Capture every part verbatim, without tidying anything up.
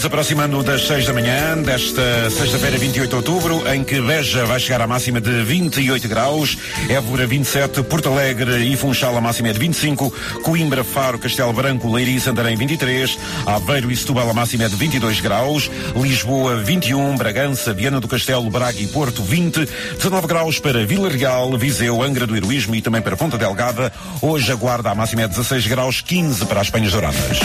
nos aproximando das seis da manhã, desta sexta-feira, vinte e oito de outubro, em que Beja vai chegar à máxima de vinte e oito graus, Évora vinte e sete, Porto Alegre e Funchal a máxima é de vinte e cinco, Coimbra, Faro, Castelo Branco, Leiria e Santarém vinte e três, Aveiro e Setúbal a máxima é de vinte e dois graus, Lisboa vinte e um, Bragança, Viana do Castelo, Braga e Porto vinte, dezanove graus para Vila Real, Viseu, Angra do Heroísmo e também para Ponta Delgada. Hoje a Guarda a máxima é dezasseis graus, quinze para as Penhas Douradas.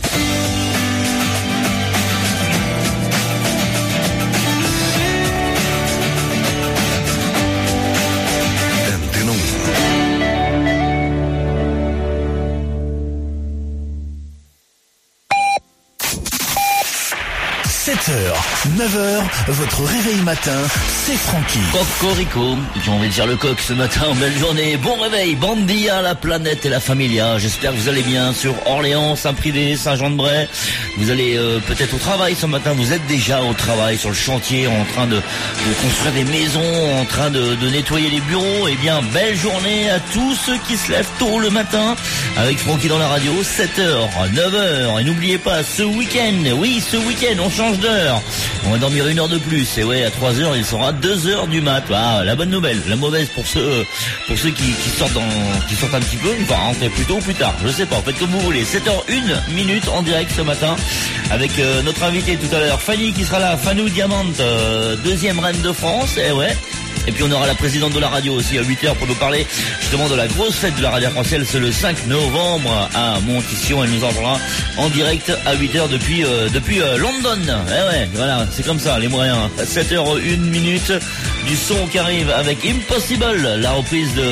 sept heures, neuf heures, votre réveil matin, c'est Francky. Cocorico, j'ai envie de dire le coq ce matin, belle journée, bon réveil, Bandia, la planète et la familia. J'espère que vous allez bien sur Orléans, Saint-Privé, Saint-Jean-de-Bray. Vous allez euh, peut-être au travail ce matin, vous êtes déjà au travail, sur le chantier, en train de, de construire des maisons, en train de, de nettoyer les bureaux. Eh bien, belle journée à tous ceux qui se lèvent tôt le matin, avec Francky dans la radio, sept heures, neuf heures. Et n'oubliez pas, ce week-end, oui, ce week-end, on change d'heure. On va dormir une heure de plus. Et ouais, à trois heures, il sera deux heures du mat. Ah, la bonne nouvelle. La mauvaise pour ceux, pour ceux qui, qui sortent dans, qui sortent un petit peu. Enfin, rentrer plus tôt ou plus tard. Je sais pas. Faites comme vous voulez. sept heures une minute en direct ce matin. Avec euh, notre invité tout à l'heure, Fanny, qui sera là. Fanou Diamante, euh, deuxième reine de France. Et ouais. Et puis on aura la présidente de la radio aussi à huit heures pour nous parler justement de la grosse fête de la radio française. C'est le cinq novembre à Montition. Elle nous en parlera en direct à huit heures depuis euh, depuis euh, London. Eh ouais, voilà, c'est comme ça les moyens. sept heures une minute, du son qui arrive avec Impossible, la reprise de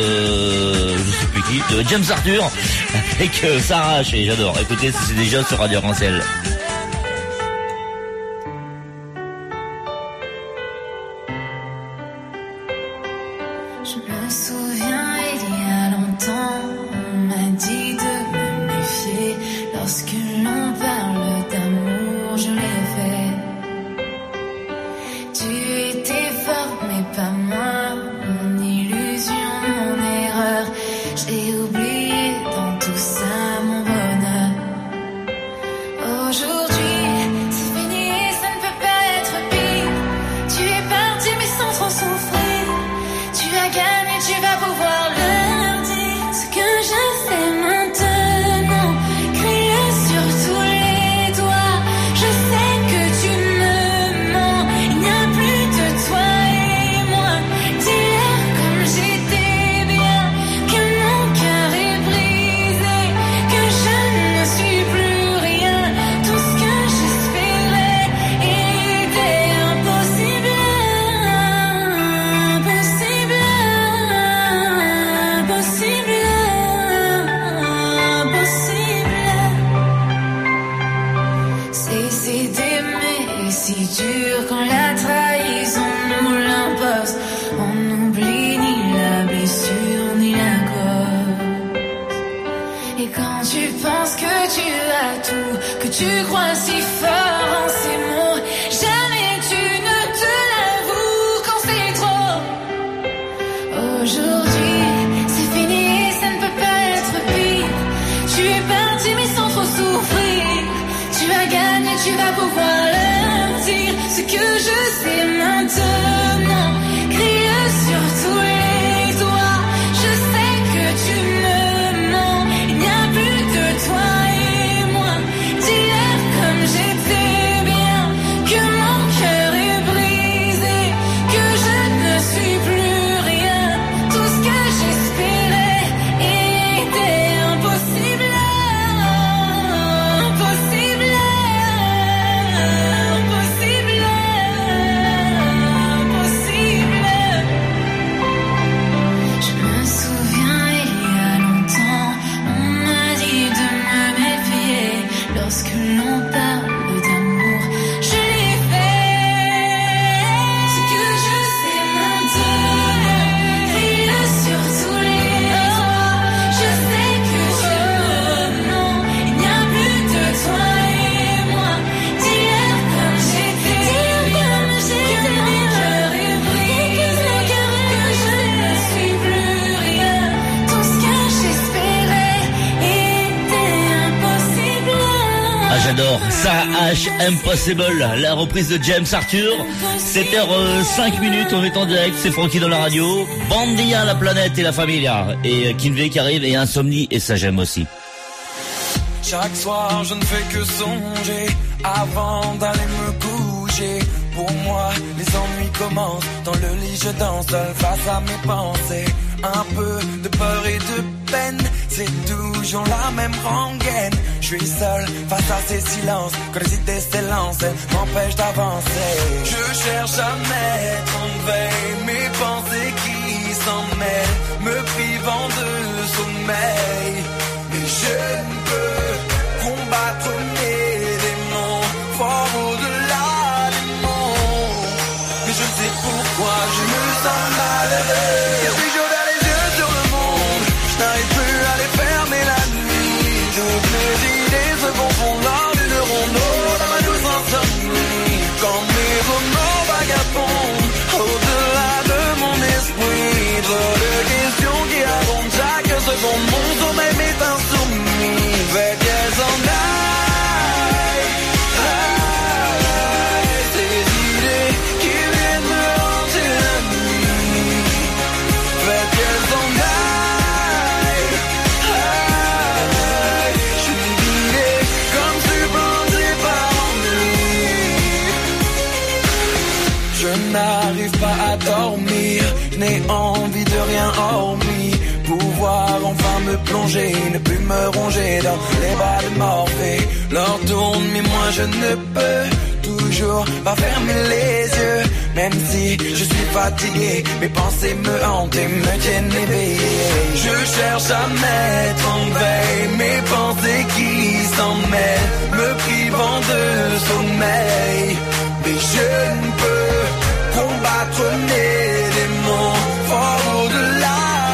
je sais plus qui, de James Arthur avec euh, Sarah H. Et j'adore. Écoutez, c'est déjà sur Radio Arc-en-Ciel. Impossible. j'adore. Ça H Impossible, la reprise de James Arthur. sept heures cinq minutes, on est en direct, c'est Francky dans la radio. Bandia, la planète et la familia. Et Kinvey qui arrive et Insomnie, et ça j'aime aussi. Chaque soir je ne fais que songer avant d'aller me coucher. Pour moi les ennuis commencent, dans le lit je danse seul face à mes pensées. Un peu de peur et de peine, c'est toujours la même rengaine. Je suis seul face à ces silences, quand les idées s'élancent, elles m'empêchent d'avancer. Je cherche à mettre en veille mes pensées qui s'en mêlent, me privant de sommeil. Mais je ne peux combattre mes démons, fort au-delà des mots. Mais je ne sais pourquoi je me sens malheureux. Et puis je regarde les yeux sur le monde, je n'arrive plus à les fermer la nuit. Toutes mes idées se confondent lors d'une rondeau dans ma douce insomnie. Quand mes remords vagabondent au-delà de mon esprit, trop de questions qui abondent chaque seconde. Mon sommeil m'est insoumis, fait qu'elles s'en aillent, aillent. Ces idées qui viennent me hanter la nuit, fait qu'elles s'en aillent, aillent. Je suis guidé comme supplanté par ennui. Je n'arrive pas à dormir, je n'ai envie de rien hormis pouvoir enfin me plonger, ne plus me ronger dans les bras de Morphée. L'heure tourne mais moi je ne peux toujours pas fermer les yeux. Même si je suis fatigué, mes pensées me hantent et me tiennent éveillé. Je cherche à mettre en veille mes pensées qui s'en mêlent, me privant de sommeil. Mais je ne peux combattre mes démons, fort au-delà.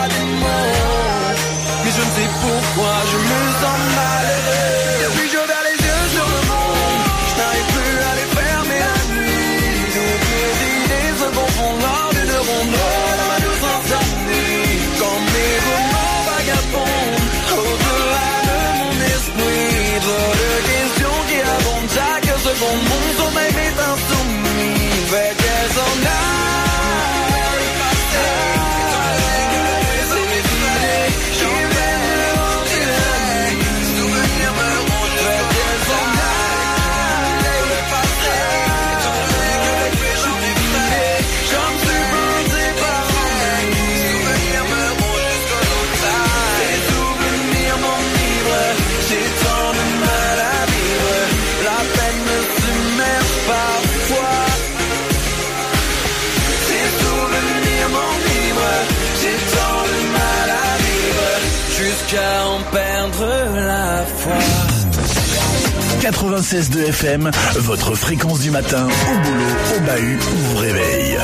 Mais je ne sais pourquoi je me sens malheureux. Et puis je regarde les yeux sur le monde, je n'arrive plus à les fermer la nuit. Toutes mes idées se confondent lors d'une rondeau dans ma douce insomnie. Quand mes remords vagabondent au-delà de mon esprit, trop de questions qui abondent chaque seconde. Mon sommeil m'est insoumis, fait qu'elles s'en aillent. Jusqu'à en perdre la foi. quatre-vingt-seize deux F M, votre fréquence du matin, au boulot, au bahut, ou vous réveille.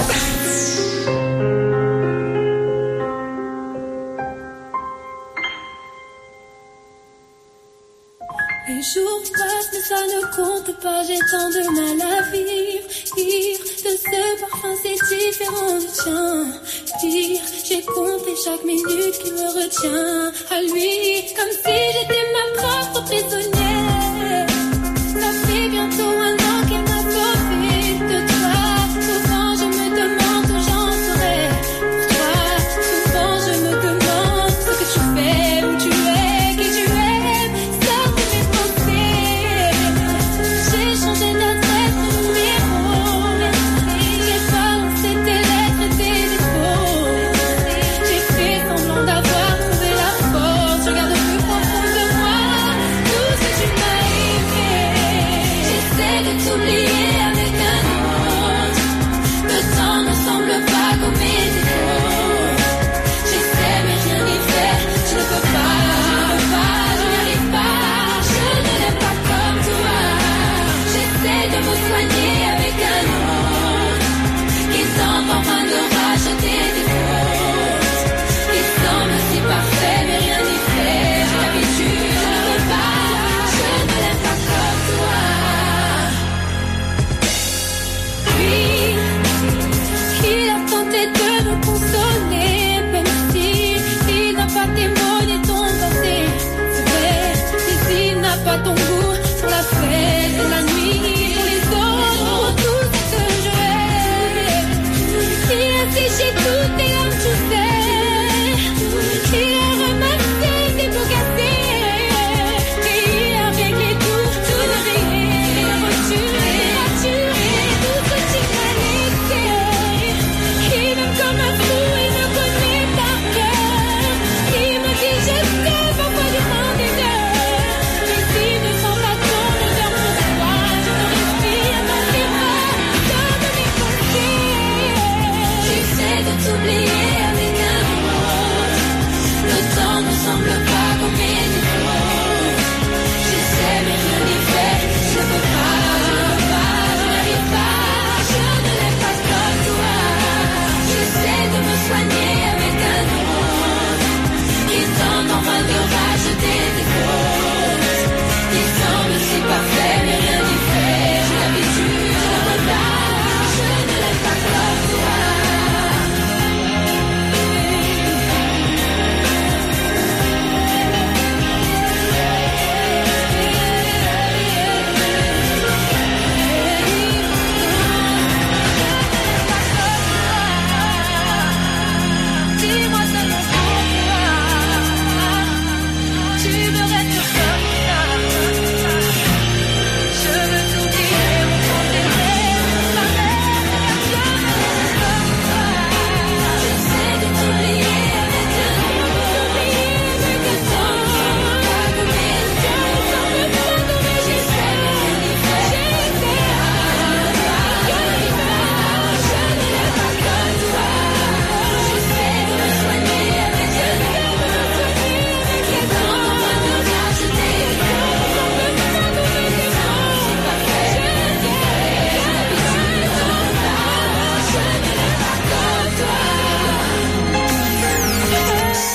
Les jours passent mais ça ne compte pas, j'ai tant de mal à vivre. Rire de ce parfum c'est différent du tien. Dire j'ai compté chaque minute qui me retient à lui, comme si j'étais ma propre prisonnière. Ça fait bientôt un an qu'elle m'a sauvée de toi. Souvent je me demande où j'en serais pour toi. Souvent je me demande ce que tu fais, où tu es, qui tu aimes. Sors de mes pensées. J'ai changé d'adresse, de numéro. J'ai balancé tes lettres et tes défauts. J'ai fait semblant d'avoir trouvé la force. Je garde plus profond de moi tout ce que tu m'as aimé. J'essaie de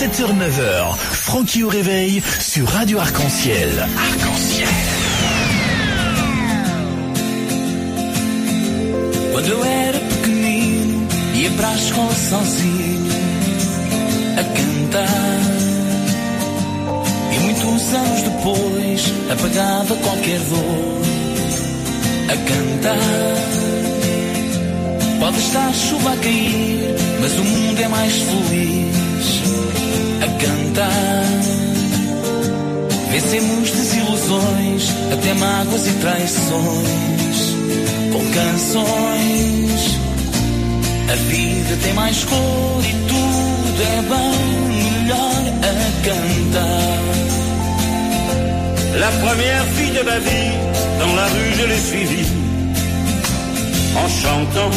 sept heures neuf heures, Francky au réveil sur Radio Arc-en-Ciel. Arc-en-Ciel. Quando eu era pequenino, ia para a escola sozinho, a cantar. E muitos anos depois, apagava qualquer dor, a cantar. Pode estar chuva a cair, mas o mundo é mais feliz, a cantar. Vencemos desilusões, até mágoas e traições, com canções. A vida tem mais cor e tudo é bem melhor a cantar. La première fille de ma vie, dans la rue je l'ai suivie, en chantant.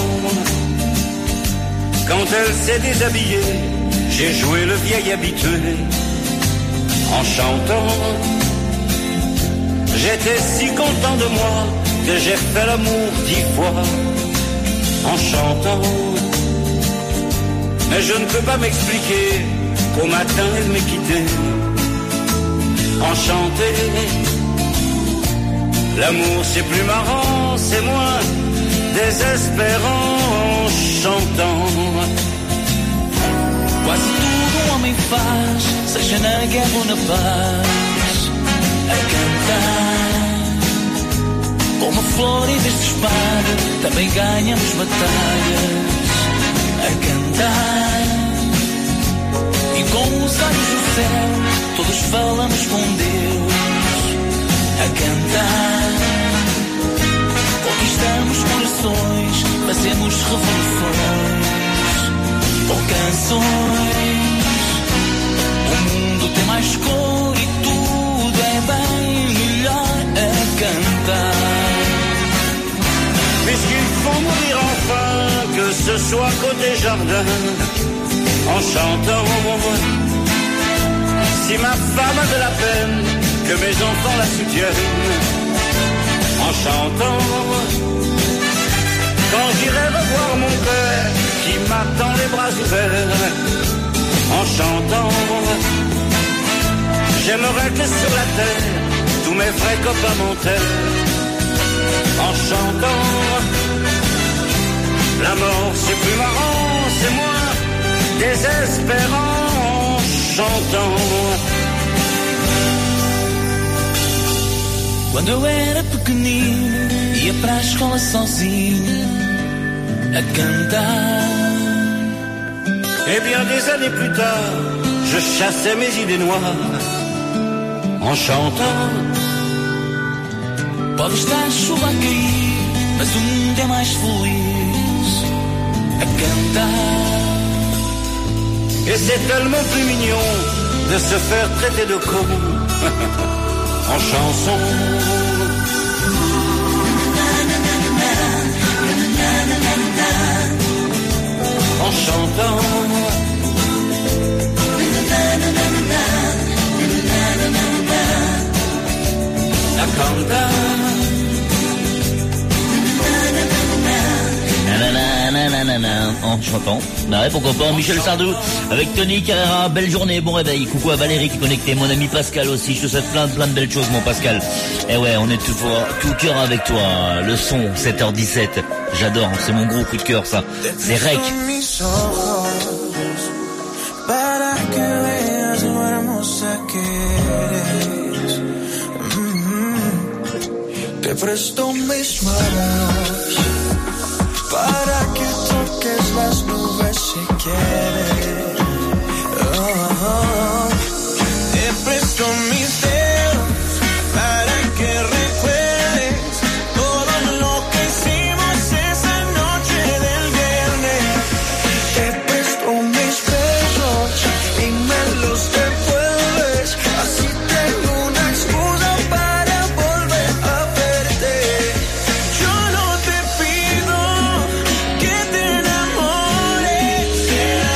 Quand elle s'est déshabillée, j'ai joué le vieil habitué, en chantant. J'étais si content de moi que j'ai fait l'amour dix fois, en chantant. Mais je ne peux pas m'expliquer qu'au matin elle m'ait quitté, enchanté. L'amour c'est plus marrant, c'est moins désespérant en chantant. Quase tudo um homem faz, seja na guerra ou na paz, a cantar. Como flor em vez de espada, também ganhamos batalhas, a cantar. E com os olhos no céu, todos falamos com Deus, a cantar. Conquistamos corações, fazemos revoluções, com canções. O mundo tem mais cor e tudo é bem melhor a cantar. Puisqu'il faut mourir enfin, que ce soit côté jardin, en chantant. Si ma femme a de la peine, que mes enfants la soutiennent, en chantant. Quand j'irai revoir mon père, qui m'attend les bras ouverts, en chantant. J'aimerais que sur la terre, tous mes vrais copains m'enterrent, en chantant. La mort c'est plus marrant, c'est moins désespérant en chantant. Quando eu era pequenino, ia para a escola sozinho, a cantar. Et bien des années plus tard, je chassais mes idées noires, en chantant. Pode estar chuva a cair, mas o mundo é mais feliz, a cantar. Et c'est tellement plus mignon de se faire traiter de con, en chanson. En chantant. La cantar. En chantant. Bah ouais, pourquoi pas. Michel Sardou avec Tony Carrera. Belle journée, bon réveil. Coucou à Valérie qui est connectée. Mon ami Pascal aussi. Je te souhaite plein, plein de belles choses, mon Pascal. Et ouais, on est tout, tout cœur avec toi. Le son, sept heures dix-sept. J'adore. C'est mon gros coup de cœur, ça. C'est Rec. Te presto mis manos para que toques las nubes si quieres. Oh, oh. Te presto mis dedos para que recuerdes todo lo que hicimos esa noche del viernes. Te presto mis besos y me los devuelves, así tengo una excusa para volver a verte. Yo no te pido que te enamores, que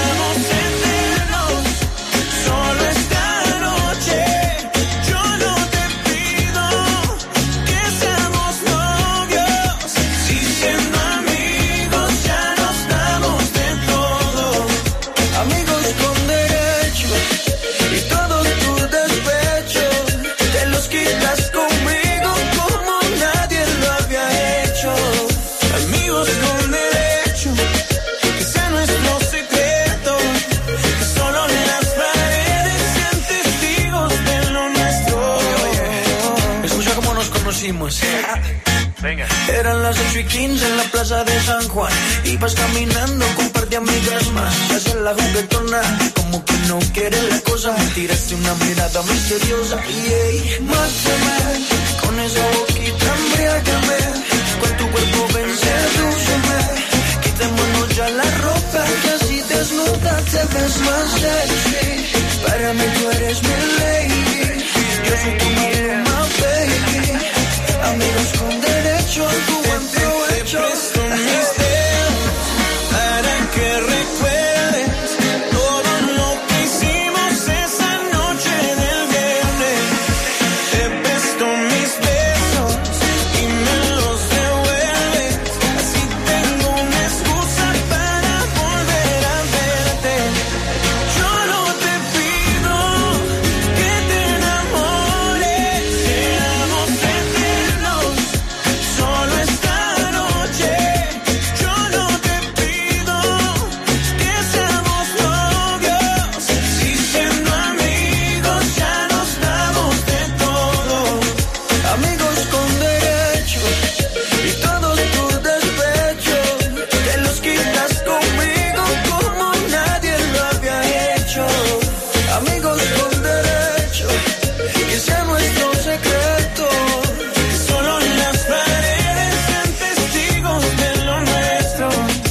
dieciocho y quince en la plaza de San Juan. Ibas caminando con un par de amigas más. Hacia la juguetona, como que no quiere la cosa. Tiraste una mirada misteriosa. Y hey, mátame, con esa boquita embriágame. Con tu cuerpo ven, sedúceme. Quitémonos ya la ropa, que así desnuda te ves más sexy. Para mí tú eres mi lady. Yo soy tu Maluma, baby. Amigos con derecho a tu buen provecho. Te presto mis dedos para que recuerdes todo lo que hicimos esa noche del viernes. Te presto mis besos y me los devuelves. Así tengo una excusa para volver a verte. Yo no te pido que te enamores, seamos eternos, solo esta noche. Yo no te pido que seamos novios, si siendo amigos ya nos damos de todo. Amigos con derecho y todos tus despechos, te los quitas conmigo como nadie lo había hecho. Amigos con derecho, que sea nuestro secreto, que solo las paredes sean testigos de lo nuestro.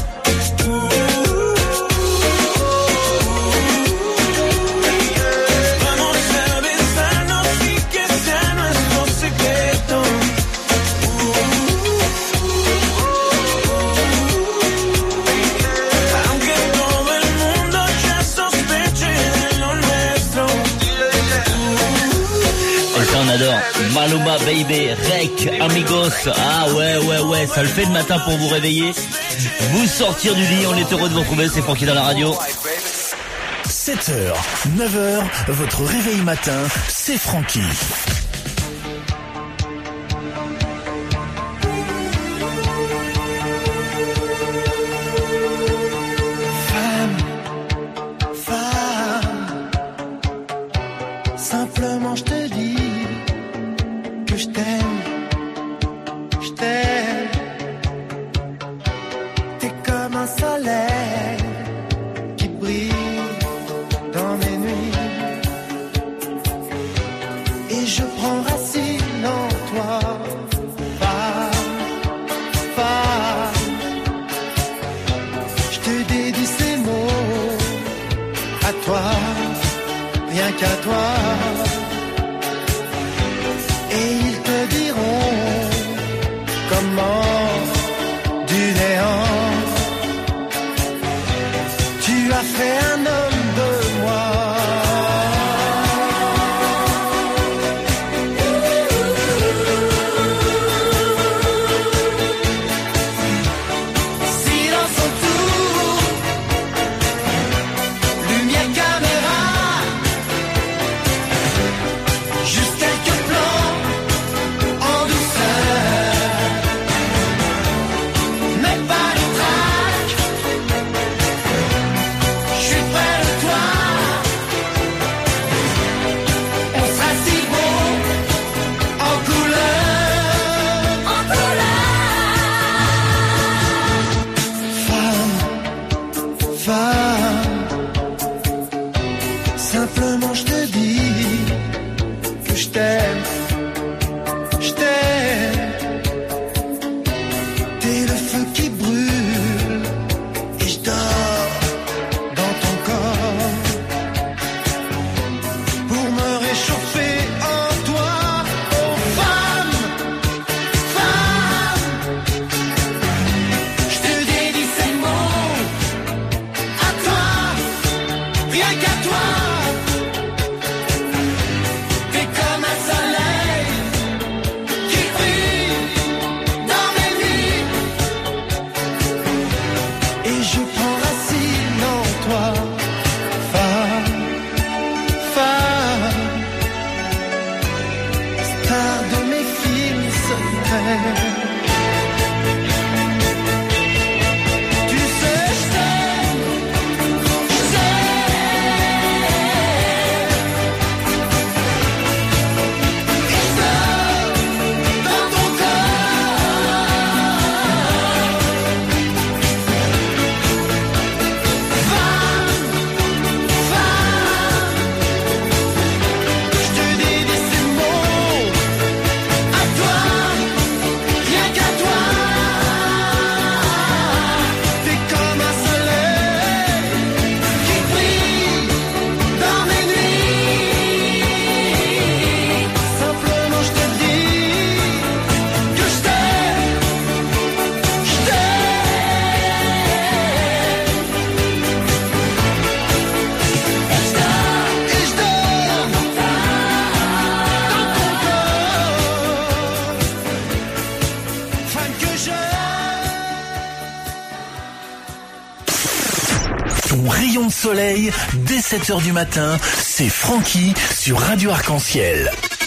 Vamos a besarnos y que sea nuestro secreto. Aunque todo el mundo ya sospeche de lo nuestro. Et ça on adore. Maluma Baby, Rec, Amigos. Ah ouais ouais ouais, ça le fait le matin pour vous réveiller, vous sortir du lit. On est heureux de vous retrouver, c'est Francky dans la radio. sept heures, neuf heures, votre réveil matin, c'est Francky. Femme, femme, simplement je te dis que je t'aime, je t'aime. T'es comme un soleil qui brille dans mes nuits. Et je prends racine en toi, femme, femme. Je te dédie ces mots à toi, rien qu'à toi. Et ils te diront comment du néant tu as fait un homme de moi. Silence autour, lumière caméra, juste quelques plans en douceur, mais pas de trac. Je suis près de toi, on sera si beau en couleur, en couleur. Femme, femme, simplement je te dis que je t'aime, je t'aime. T'es le feu qui brûle et je dors dans ton corps pour me réchauffer en toi. Oh femme, femme, je te dédie ces mots à toi, rien qu'à toi. T'es comme un soleil qui brille dans mes nuits. Et je prends racine en toi, femme, femme, star de mes films secrets. Tu sais, je t'aime, je t'aime. soleil, dès sept heures du matin, c'est Francky sur Radio Arc-en-Ciel.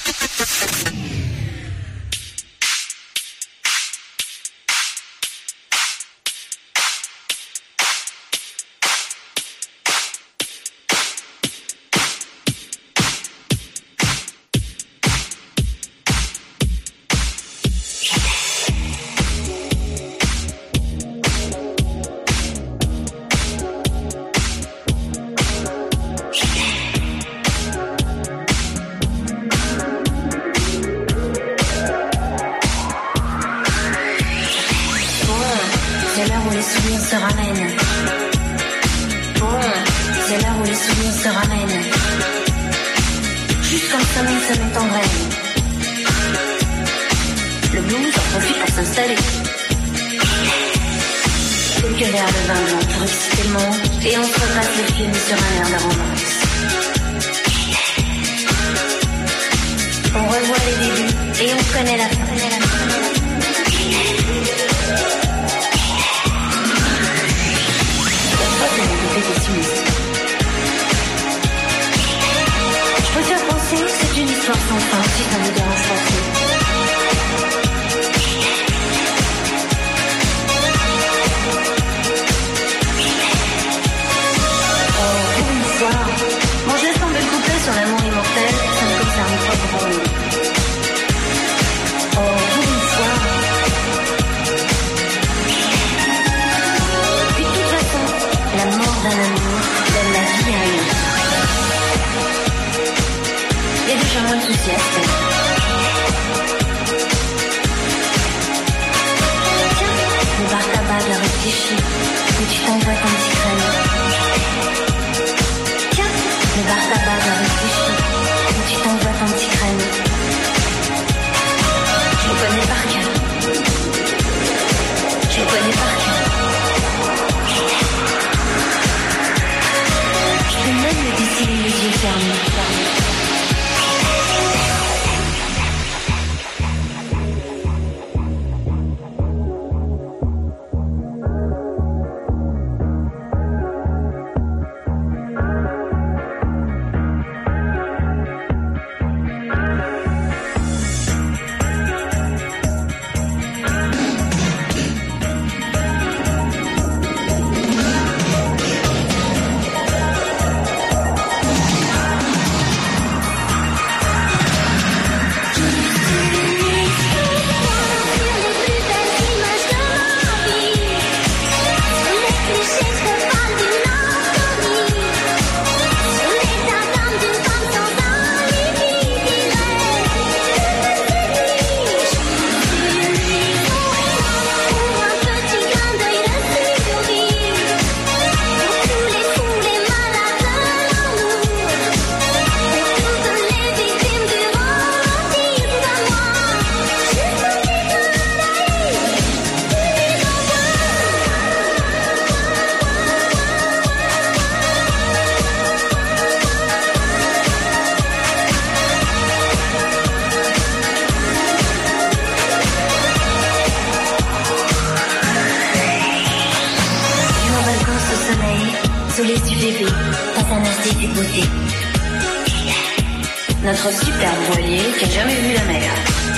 Notre super voilier qui a jamais vu la mer.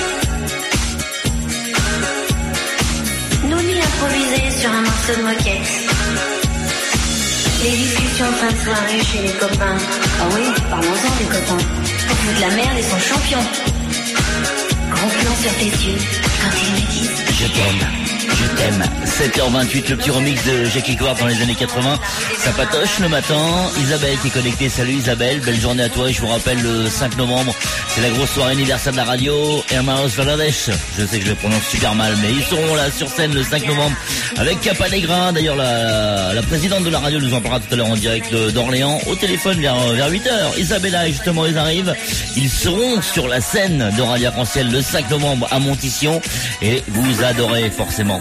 Nos lits improvisés sur un morceau de moquette. Les discussions en fin de soirée chez les copains. Ah oui, parlons-en des copains. Pour foutre la merde, ils sont champions. Gros plan sur tes yeux quand ils me disent je t'aime. Je t'aime. sept heures vingt-huit, le petit remix de Jackie Coart dans les années quatre-vingts. Ça patoche le matin. Isabelle qui est connectée. Salut Isabelle, belle journée à toi. Je vous rappelle, le cinq novembre, c'est la grosse soirée anniversaire de la radio. Hermanos Valades. Je sais que je le prononce super mal, mais ils seront là sur scène le cinq novembre avec Capalegrin. D'ailleurs, la, la présidente de la radio nous en parlera tout à l'heure en direct d'Orléans au téléphone vers, vers huit heures. Isabella, justement, ils arrivent. Ils seront sur la scène de Radio Arc-en-Ciel le cinq novembre à Montition et vous adorez forcément.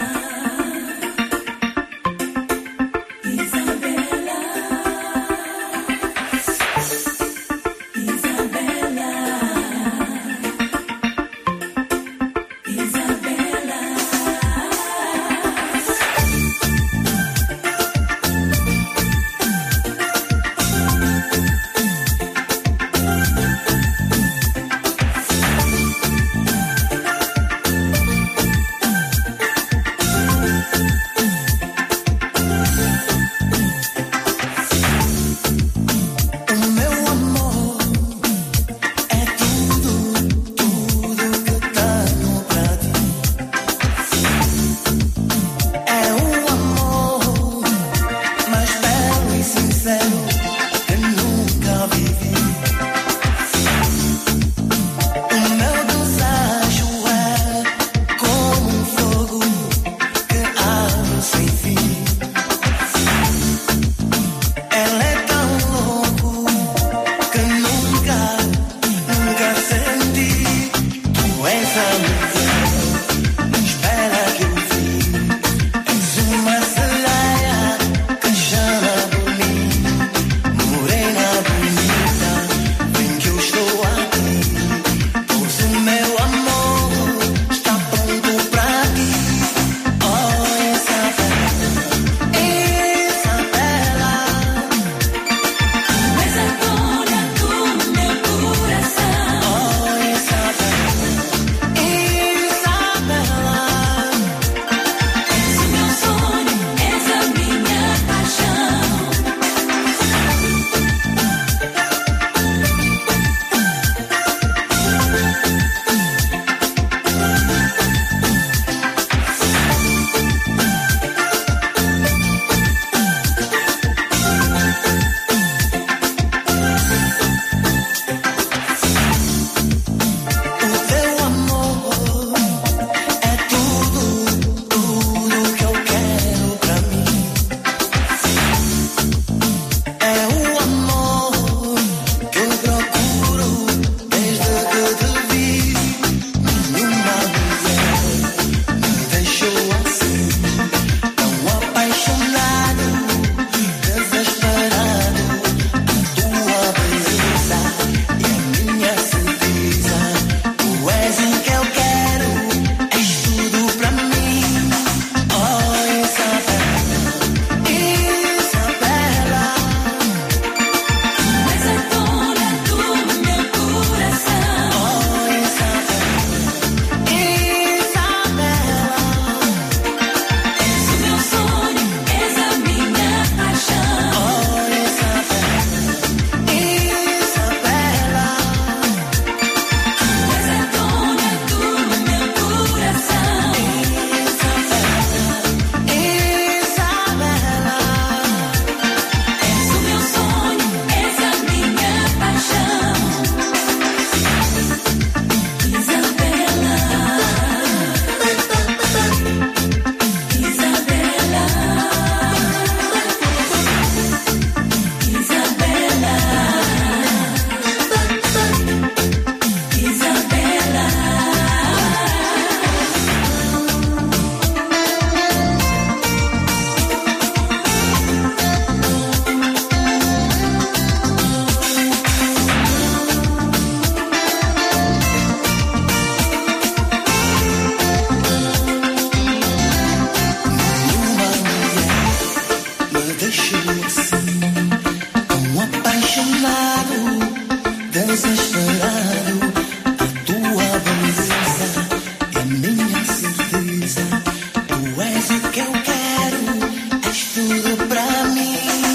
desesperado por tua beleza e minha certeza. Tu és o que eu quero, és tudo pra mim.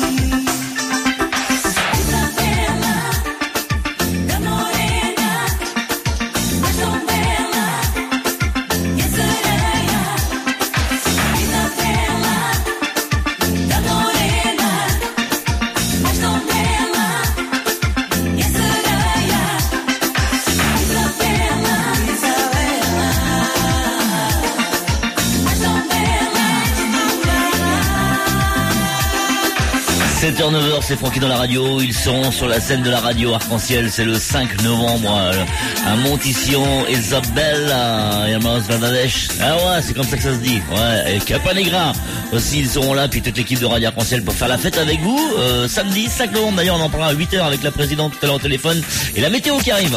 sept heures neuf heures, c'est Francky dans la radio. Ils seront sur la scène de la radio Arc-en-Ciel. C'est le cinq novembre à Montition, Isabella, Yamas Bangladesh. Ah ouais, c'est comme ça que ça se dit. Ouais, et Capanegra aussi, ils seront là. Puis toute l'équipe de Radio Arc-en-Ciel pour faire la fête avec vous. Euh, samedi cinq novembre, d'ailleurs, on en parlera à huit heures avec la présidente tout à l'heure au téléphone. Et la météo qui arrive.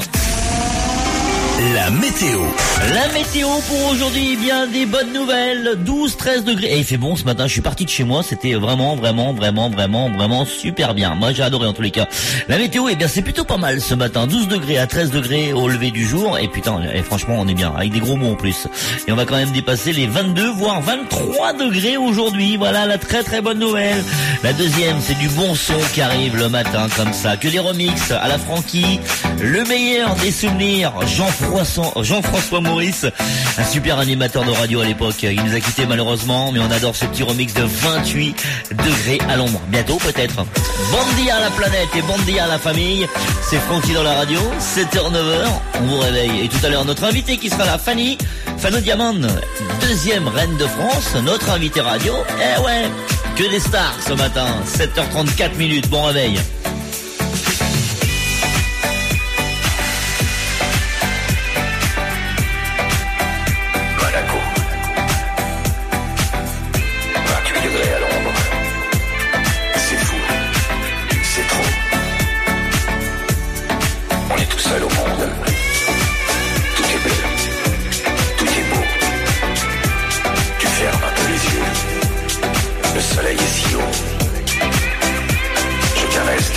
La météo. La météo pour aujourd'hui, bien des bonnes nouvelles. douze treize degrés. Et il fait bon ce matin, je suis parti de chez moi. C'était vraiment, vraiment, vraiment, vraiment, vraiment super bien. Moi, j'ai adoré en tous les cas. La météo, eh bien, c'est plutôt pas mal ce matin. douze degrés à treize degrés au lever du jour. Et putain, et franchement, on est bien. Avec des gros mots en plus. Et on va quand même dépasser les vingt-deux, voire vingt-trois degrés aujourd'hui. Voilà la très très bonne nouvelle. La deuxième, c'est du bon son qui arrive le matin comme ça. Que des remixes à la Francky. Le meilleur des souvenirs, Jean-François, Jean-François Maurice, un super animateur de radio à l'époque. Il nous a quittés malheureusement, mais on adore ce petit remix de vingt-huit degrés à l'ombre. Bientôt peut-être. Bon dia à la planète et bon dia à la famille. C'est Francky dans la radio, sept heures neuf heures, on vous réveille. Et tout à l'heure, notre invité qui sera là, Fanny, Fano Diamant, deuxième reine de France, notre invité radio. Eh ouais, que des stars ce matin, sept heures trente-quatre minutes, bon réveil. Le soleil est si haut, je caresse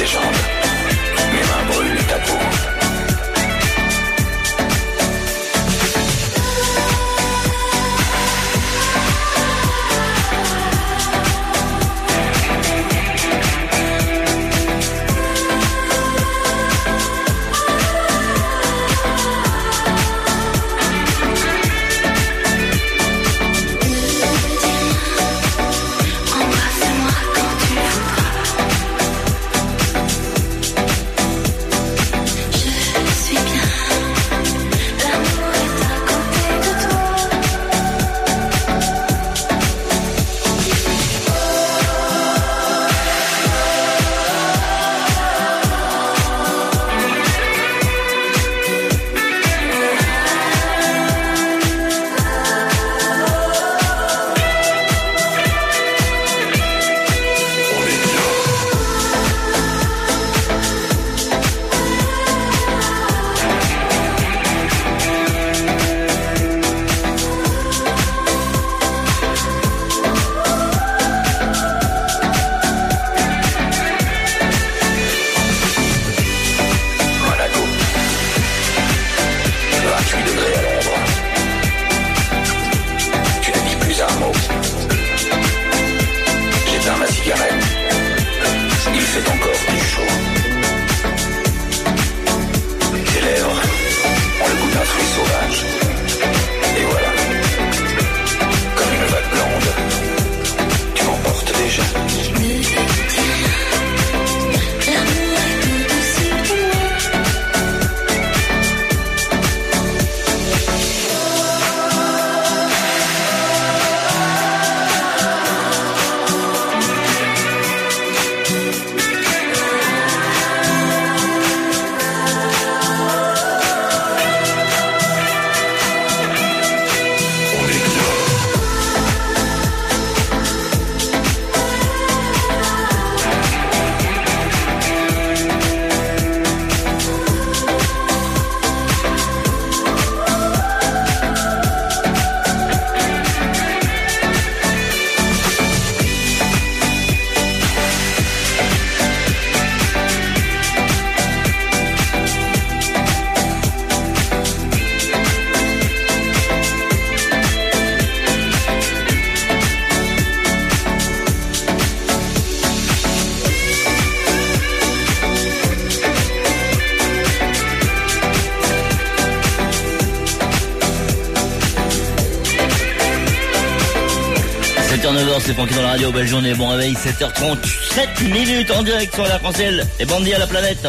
heures neuf heures, c'est Francky dans la radio, belle journée, bon réveil, sept heures trente-sept minutes en direct sur l'Arc-en-Ciel et Bandit à la planète.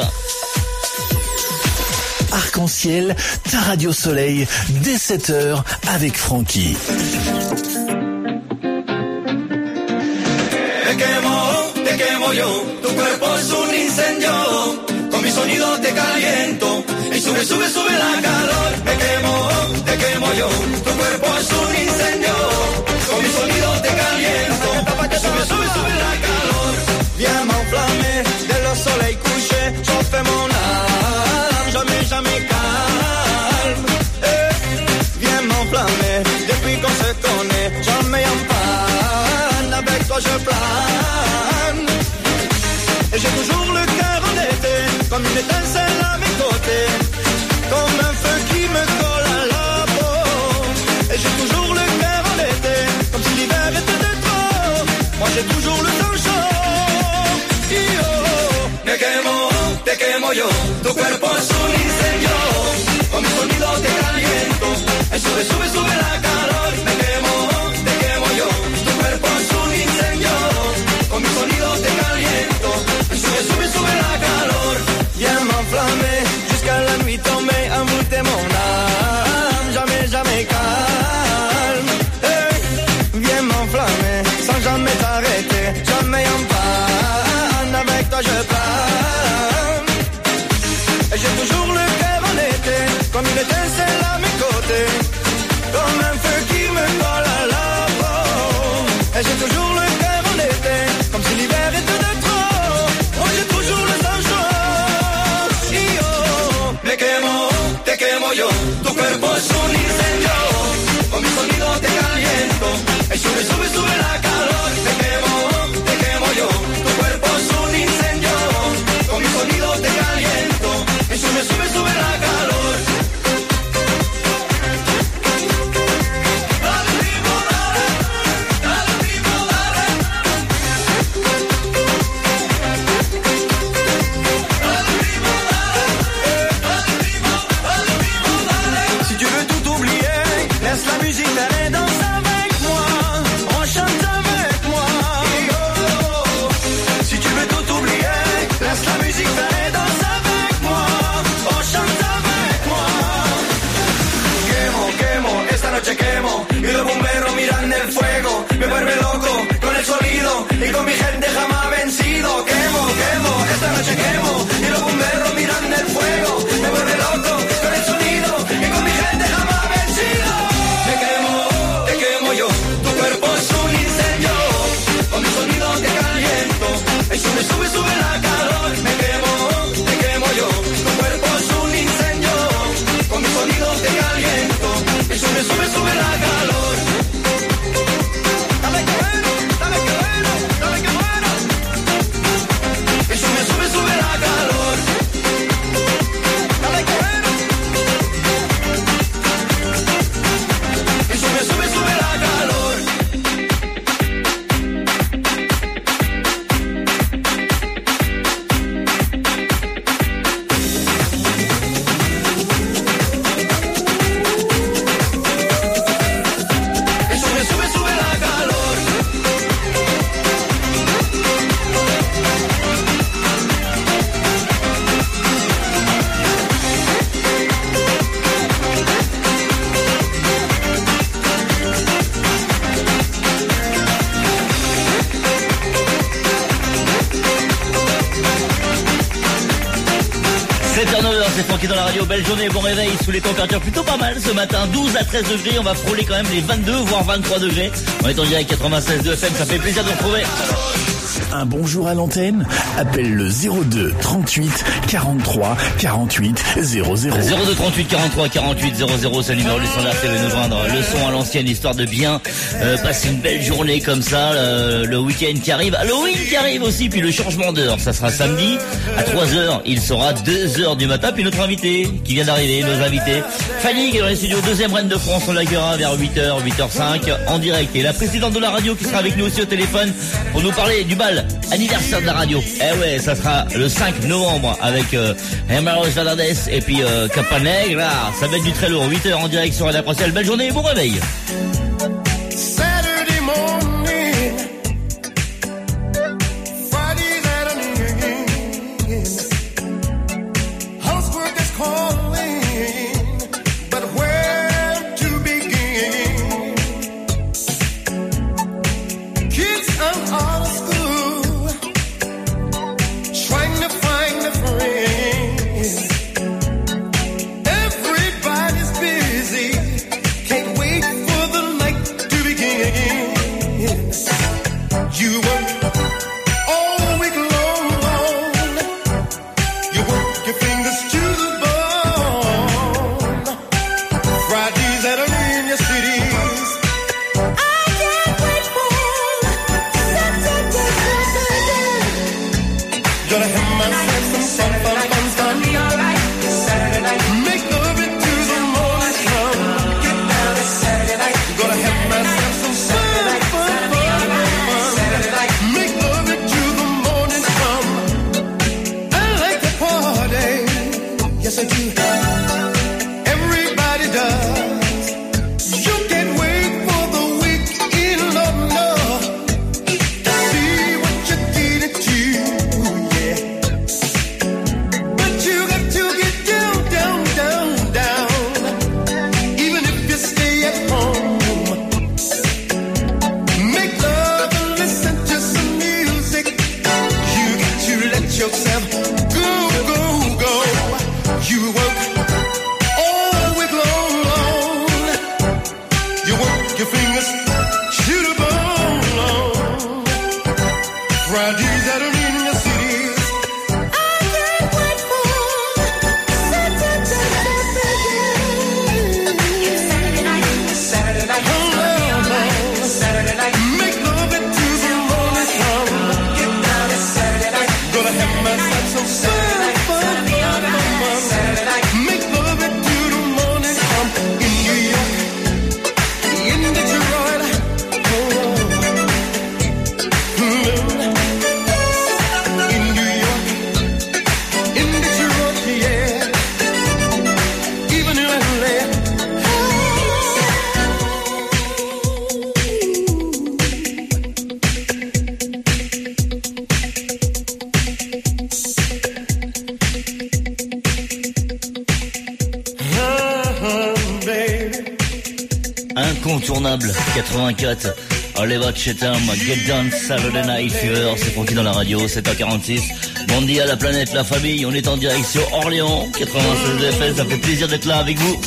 Arc-en-Ciel, ta radio soleil, dès sept heures avec Francky. Te quemo, te quemo yo, tu cuerpo es un incendio, con mi sonido te caliento, y sube, sube, sube la calor. Te quemo, te quemo yo, tu cuerpo es un incendio, con mi sonido te caliento, sube, sube, sube la calor. Viens m'enflammer, dès le soleil couché, j'en fais mon âme, jamais, jamais calme. Eh, viens m'enflammer, depuis qu'on se connaît, jamais en panne, avec toi je plane. Et j'ai toujours le cœur en été, comme une étincelle à mes côtés, comme un feu qui me colle à la peau. Et j'ai toujours le cœur en été, comme si l'hiver était de trop. Moi j'ai toujours le temps chaud. Yo, te quemo, te quemo yo, tu cuerpo es un incendio, con mi sonido te caliento, y sube, sube, sube la calor. Te quemo, te quemo yo, tu cuerpo es un incendio, con mi sonido te caliento, y sube, sube, sube la calor. Viens m'enflammer, jusqu'à la nuit tombée, envoûter mon âme, jamais, jamais calme. Hey, viens m'enflammer, sans jamais t'arrêter, jamais en panne, avec toi je plane. Et j'ai toujours le cœur en été, comme une étincelle à mes côtés, comme un feu qui me colle à la peau. Et j'ai toujours le cœur en été, comme si l'hiver était de trop. Moi j'ai toujours le sang chaud. Yo, te quemo, te quemo yo, tu cuerpo es un incendio, con mi sonido te caliento, y sube, sube, sube la calor. Te quemo, te quemo yo, tu cuerpo es un incendio, con mi sonido te caliento, y sube, sube, sube la calor. Dale ritmo, dale, dale ritmo, dale. Dale ritmo, dale, dale ritmo, dale ritmo, dale. Si tu veux tout oublier, laisse la musique aller, danse avec moi, on chante avec moi. Si tu veux tout oublier, laisse la musique aller, danse avec moi, on chante avec moi. Quemo, quemo, esta noche quemo, y los bomberos miran el fuego, me vuelve loco con el sonido, y con mi gente jamás vencido. Quemo, quemo, esta noche quemo, y los bomberos miran el fuego, me vuelve loco con el sonido, y con mi gente jamás vencido. Te quemo, te quemo yo, tu cuerpo es un incendio, con mi sonido te caliento, y sube, sube, sube la calor. Me quemo, te quemo yo, tu cuerpo es un incendio, con mi sonido te caliento, y sube, sube, sube la calor. Dale que bueno, dale que bueno, dale que bueno, y sube, sube, sube la calor. Dale que bueno, y sube, sube, sube la calor. Y sube, sube, sube la calor. sept heures neuf heures, c'est Francky dans la radio, belle journée, bon réveil, sous les températures plutôt pas mal ce matin, douze à treize degrés, on va frôler quand même les vingt-deux voire vingt-trois degrés. On est en direct quatre-vingt-seize de F M, ça fait plaisir de vous retrouver. Un bonjour à l'antenne, appelle le zéro deux trente-huit quarante-trois quarante-huit zéro zéro. zéro deux trente-huit quarante-trois quarante-huit zéro zéro, c'est le numéro du standard, c'est de nous joindre. Le son à l'ancienne, histoire de bien euh, passer une belle journée comme ça, euh, le week-end qui arrive, Halloween qui arrive aussi, puis le changement d'heure, ça sera samedi à trois heures, il sera deux heures du matin, puis notre invité qui vient d'arriver, nos invités, Fanny qui est dans les studios, deuxième reine de France, on l'accueillera vers huit heures, huit heures cinq en direct, et la présidente de la radio qui sera avec nous aussi au téléphone pour nous parler du bal anniversaire de la radio. Eh ouais, ça sera le cinq novembre avec euh, Emerald Fernandez et puis euh, Capanegra. Ça va être du très lourd. huit heures en direct sur Radio Arc-en-Ciel. Belle journée et bon réveil. Saturday morning, You work your fingers to the bone. Fridays that are in your cities. I can't wait for Saturday. Gonna have myself some fun, fun, fun, fun. Gonna be alright Saturday night. Make love it to the morning sun. Get down to Saturday night. Gonna have myself some fun, fun, fun, fun. Saturday night. Make love it to the morning sun. I like to party. Yes, I do. Everybody does. You can't wait for the weekend, no, no. To see what you did it to, yeah. But you got to get down, down, down, down. Even if you stay at home. Make love and listen to some music. You got to let yourself go, go, go. You work all week long, long. You work your fingers to the bone. Fridays that are in your cities. I can't wait for Saturday. Saturday night. Saturday night. Saturday night. Make love it to the morning sun. Get down to Saturday night. Gonna have myself some fun, fun, fun, fun. Saturday night. Make love it to the morning sun. In New York, in Detroit, oh, mm, in New York, in Detroit, yeah, even in L A. Uh-huh, baby. Incontournable, quatre-vingt-quatre. Oliver Chetam, Get Down Saturday Night Fever, c'est pour qui dans la radio, sept heures quarante-six. Bon dia à la planète, la famille, on est en direct sur Orléans, quatre-vingt-seize F M, ça fait plaisir d'être là avec vous.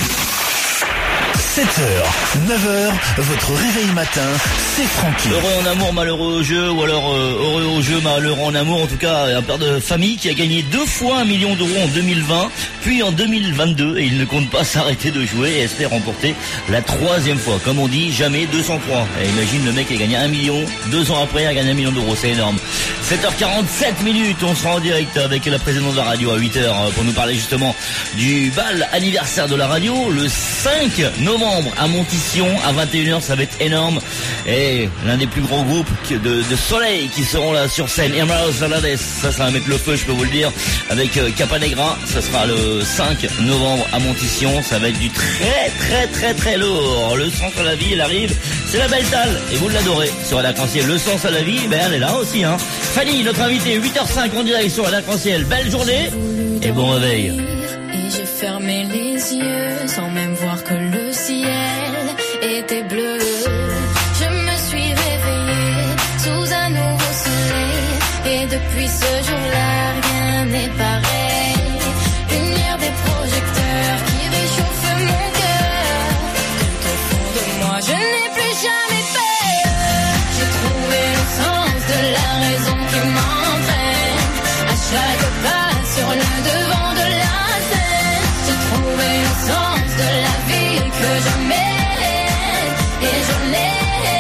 sept heures, neuf heures, votre réveil matin, c'est Francky. Heureux en amour, malheureux au jeu, ou alors euh, heureux au jeu, malheureux en amour. En tout cas, un père de famille qui a gagné deux fois un million d'euros en deux mille vingt, puis en deux mille vingt-deux, et il ne compte pas s'arrêter de jouer et espère remporter la troisième fois. Comme on dit, jamais deux cent trois. Et imagine le mec qui a gagné un million, deux ans après, il a gagné un million d'euros, c'est énorme. sept heures quarante-sept minutes, on sera en direct avec la présidente de la radio à huit heures pour nous parler justement du bal anniversaire de la radio, le cinq novembre à Montition à vingt et une heures, ça va être énorme. Et l'un des plus gros groupes de, de soleil qui seront là sur scène, Emerald Salades, ça ça va mettre le feu, je peux vous le dire, avec euh, Capanegra, ça sera le cinq novembre à Montition, ça va être du très très très très lourd. Le sens à la vie, il arrive, c'est la belle salle, et vous l'adorez sur l'arc-en-ciel. Le sens à la vie, ben elle est là aussi, hein. Fanny, notre invitée, huit heures cinq en direct sur l'arc-en-ciel. Belle journée et bon réveil. Et j'ai fermé les yeux sans même voir que le ciel était bleu. Je me suis réveillée sous un nouveau soleil et depuis ce jour-là rien n'est pareil. Lumière des projecteurs qui réchauffe mon cœur. Tout au fond de moi je n'ai plus jamais peur. J'ai trouvé le sens de la raison qui m'entraîne à chaque pas sur le devant de la scène. J'ai trouvé le sens de la vie que je mène et je l'ai.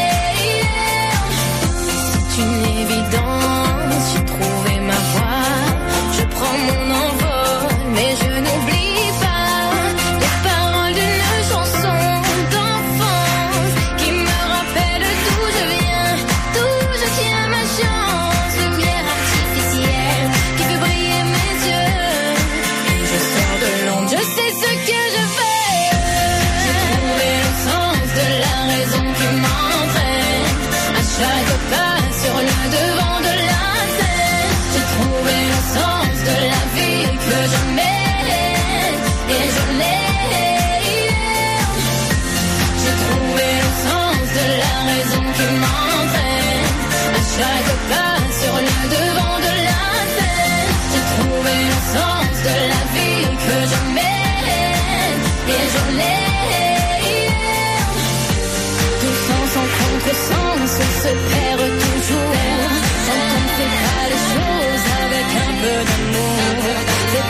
C'est une évidence, j'ai trouvé ma voie. Je prends mon envol, mais je n'oublie pas les paroles d'une chanson d'enfance qui me rappelle d'où je viens, d'où je tiens ma chance. Lumière artificielle qui fait briller mes yeux. Et je sors de l'ombre, je sais ce que je fais. J'ai trouvé le sens de la raison qui m'entraîne à chaque pas sur le devant de la scène. J'ai trouvé le sens de la vie que je mène et je l'ai. J'ai trouvé le sens de la raison qui m'entraîne à chaque pas sur le devant de la scène. J'ai trouvé le sens de la vie que je mène et je l'ai. Tout sens en contre-sens se perd toujours quand on ne fait pas les choses avec un peu d'amour.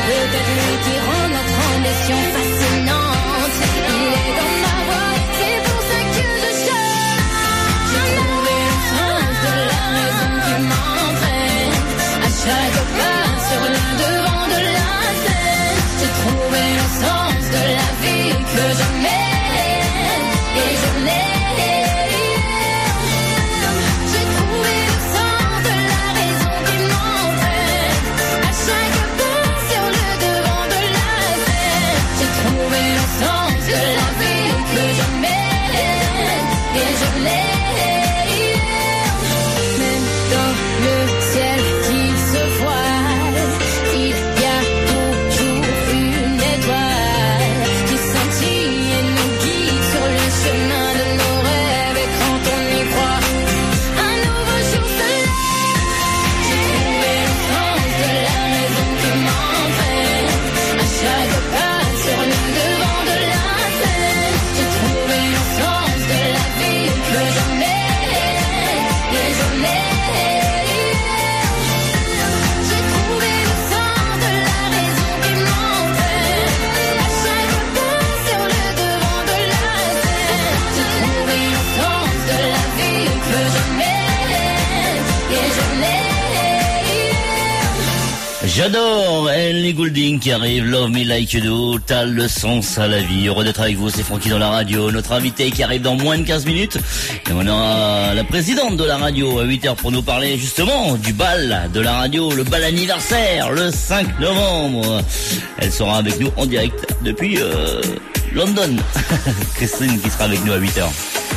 J'adore Ellie Goulding qui arrive, Love Me Like You Do, t'as le sens à la vie. Heureux d'être avec vous, c'est Francky dans la radio. Notre invité qui arrive dans moins de quinze minutes. Et on aura la présidente de la radio à huit heures pour nous parler justement du bal de la radio, le bal anniversaire, le cinq novembre. Elle sera avec nous en direct depuis euh, London. Christine qui sera avec nous à huit heures.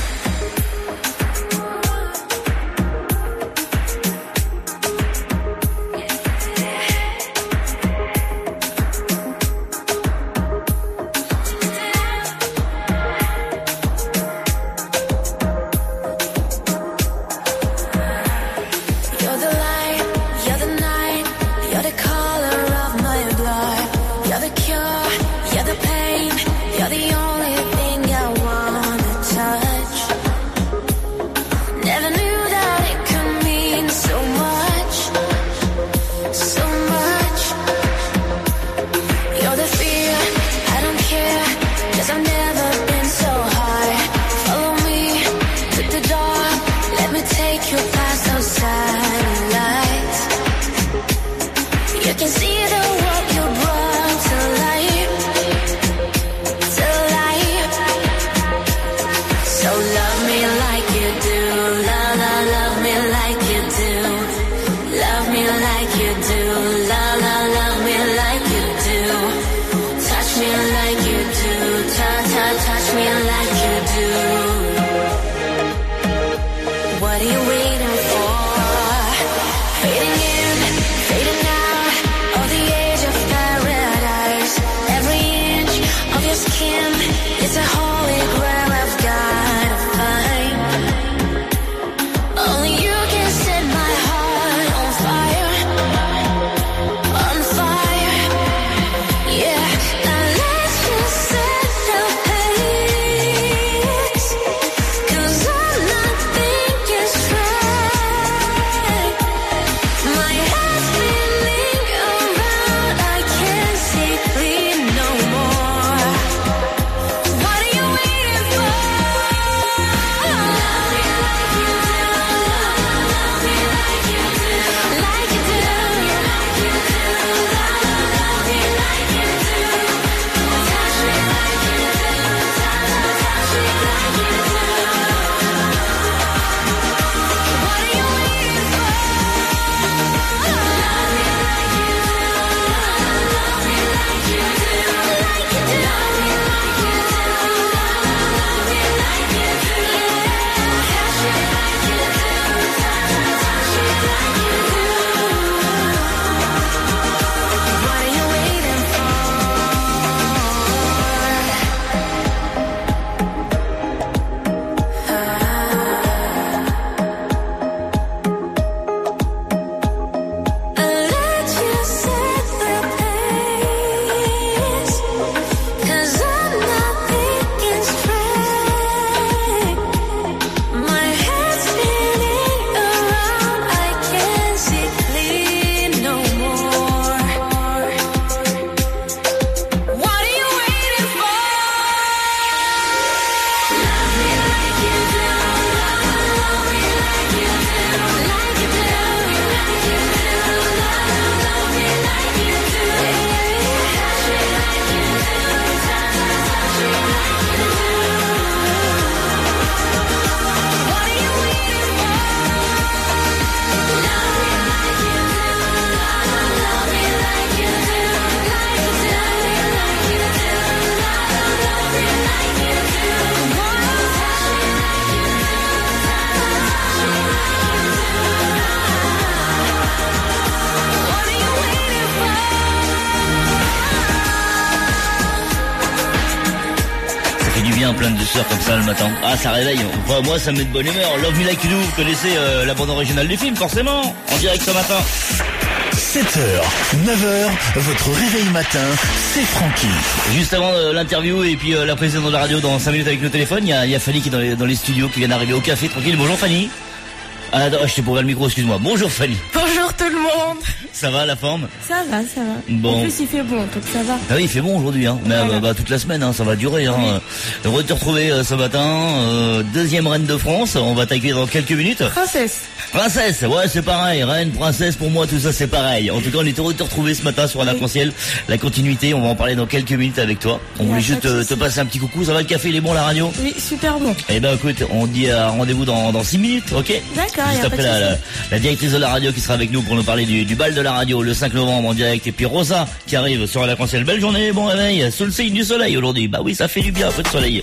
Plein de douceur comme ça le matin. Ah, ça réveille. Enfin, moi, ça me met de bonne humeur. Love Me Like You Do, vous connaissez euh, la bande originale du film, forcément. En direct ce matin. sept heures, neuf heures, votre réveil matin, c'est Francky. Juste avant euh, l'interview et puis euh, la présidente de la radio dans cinq minutes avec nos téléphones, il y a, y a Fanny qui est dans les, dans les studios, qui vient d'arriver au café, tranquille. Bonjour Fanny. Ah, attends, je t'ai pour le micro, excuse-moi. Bonjour Fanny. Bonjour tout le monde. Ça va la forme? Ça va, ça va. Bon. En plus il fait bon, donc ça va. Ah oui, il fait bon aujourd'hui, hein. Mais Voilà. bah, bah, toute la semaine, hein, ça va durer. Hein. Oui. Heureux de te retrouver euh, ce matin. Euh, deuxième reine de France. On va t'accueillir dans quelques minutes. Princesse. Princesse, ouais, c'est pareil. Reine, princesse, pour moi, tout ça, c'est pareil. En tout cas, on est heureux de te retrouver ce matin sur un arc-en-ciel. La continuité, on va en parler dans quelques minutes avec toi. On Il y a voulait pas juste de te, souci. te passer un petit coucou. Ça va, le café, il est bon, la radio? Oui, super bon. Eh ben, écoute, on dit euh, rendez-vous dans, dans six minutes, ok? D'accord, il y Juste a pas après de la, souci. la, la directrice de la radio qui sera avec nous pour nous parler du, du bal de la radio le cinq novembre en direct. Et puis Rosa qui arrive sur l'arc-en-ciel. Belle journée, bon réveil. Sous le signe du soleil aujourd'hui. Bah oui, ça fait du bien, un peu de soleil.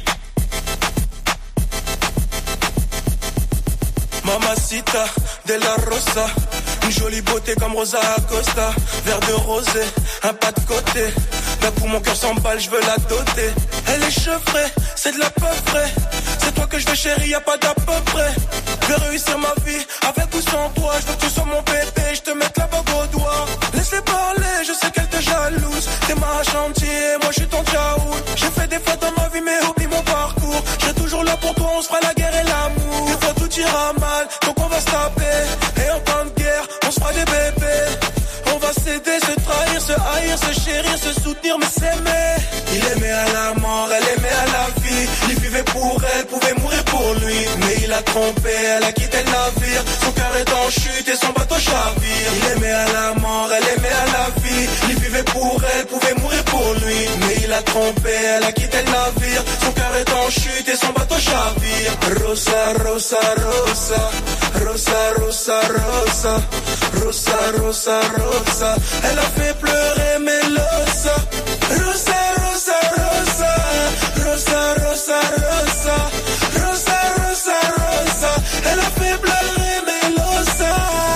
Mamacita de la Rosa, une jolie beauté comme Rosa Acosta. Verre de rosé, un pas de côté. Là pour mon cœur s'emballe, je veux la doter. Elle est chevrée, c'est de la peu frais. C'est toi que je veux chérie, y'a pas d'à peu près. Je vais réussir ma vie, avec ou sans toi. Je veux que tu sois mon bébé, je te mette la bague au doigt. Laisse-les parler, je sais qu'elle te jalouse. T'es ma chantier, moi je suis ton tchaoul. J'ai fait des fautes dans ma vie, mais oublie mon parcours. Je serai toujours là pour toi, on se fera la guerre et l'amour. Des fois tout ira mal, donc on va se taper. Et en temps de guerre, on se fera des bébés. On va s'aider, se trahir, se haïr, se chérir, se soutenir, mais s'aimer. Il aimait à la mort, elle aimait à la vie. Il vivait pour elle, pouvait mourir pour lui. Mais il a trompé, elle a quitté le navire. Son cœur est en chute et son bateau chavire. Il aimait à la mort, elle aimait à la vie. Il vivait pour elle, pouvait mourir pour lui. Mais il a trompé, elle a quitté le navire. Son cœur est en chute et son bateau chavire. Rosa, Rosa, Rosa. Rosa, Rosa, Rosa. Rosa, Rosa, Rosa. Elle a fait pleurer Melosa. Rosa, Rosa, Rosa. Rosa, Rosa, Rosa. Rosa, Rosa, Rosa. Elle a fait pleurer Melosa.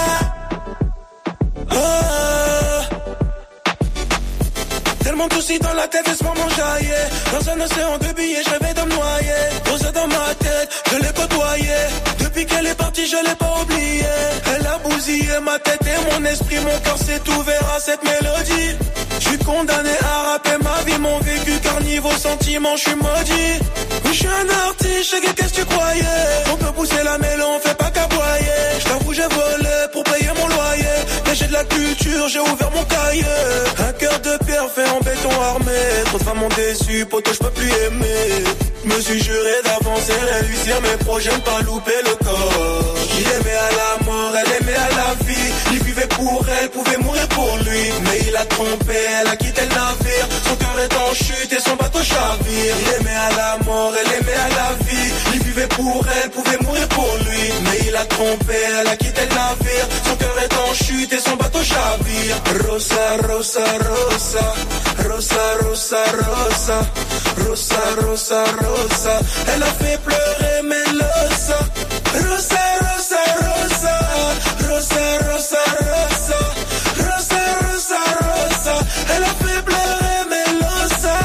Ah. Tellement de soucis dans la tête, laisse-moi m'enjailler. Dans un océan de billets, je rêvais de me noyer. Rosa dans ma tête, je l'ai côtoyée. Depuis qu'elle est partie, je l'ai pas oubliée. Elle a bousillé ma tête et mon esprit. Mon cœur s'est ouvert à cette mélodie. Je suis condamné à rapper ma vie, mon vécu. Car niveau sentiment, je suis maudit. Oui, je suis un artiste, je sais qu'est-ce que tu croyais. On peut pousser la mêlée, on fait pas qu'aboyer. Je t'avoue, j'ai volé pour payer mon loyer. Mais j'ai de la culture, j'ai ouvert mon cahier. Un cœur de pierre fait en béton armé. Trop de femmes m'ont déçu, poto, je peux plus aimer. Me suis juré d'avancer, réussir mes projets, ne pas louper le corps. Il aimait à la mort, elle aimait à la vie. Il vivait pour elle, pouvait mourir pour lui. Mais il a trompé, elle a quitté le navire. Son cœur est en chute et son bateau chavire. Il aimait à la mort, elle aimait à la vie. Il vivait pour elle, pouvait mourir pour lui. Mais il a trompé, elle a quitté le navire. Son cœur est en chute et son bateau chavire. Rosa, Rosa, Rosa. Rosa, Rosa, Rosa. Rosa, Rosa, Rosa. Elle a fait pleurer Melosa. Rosa, Rosa, Rosa. Rosa, Rosa, Rosa. Rosa, Rosa, Rosa. Elle a fait pleurer Melosa.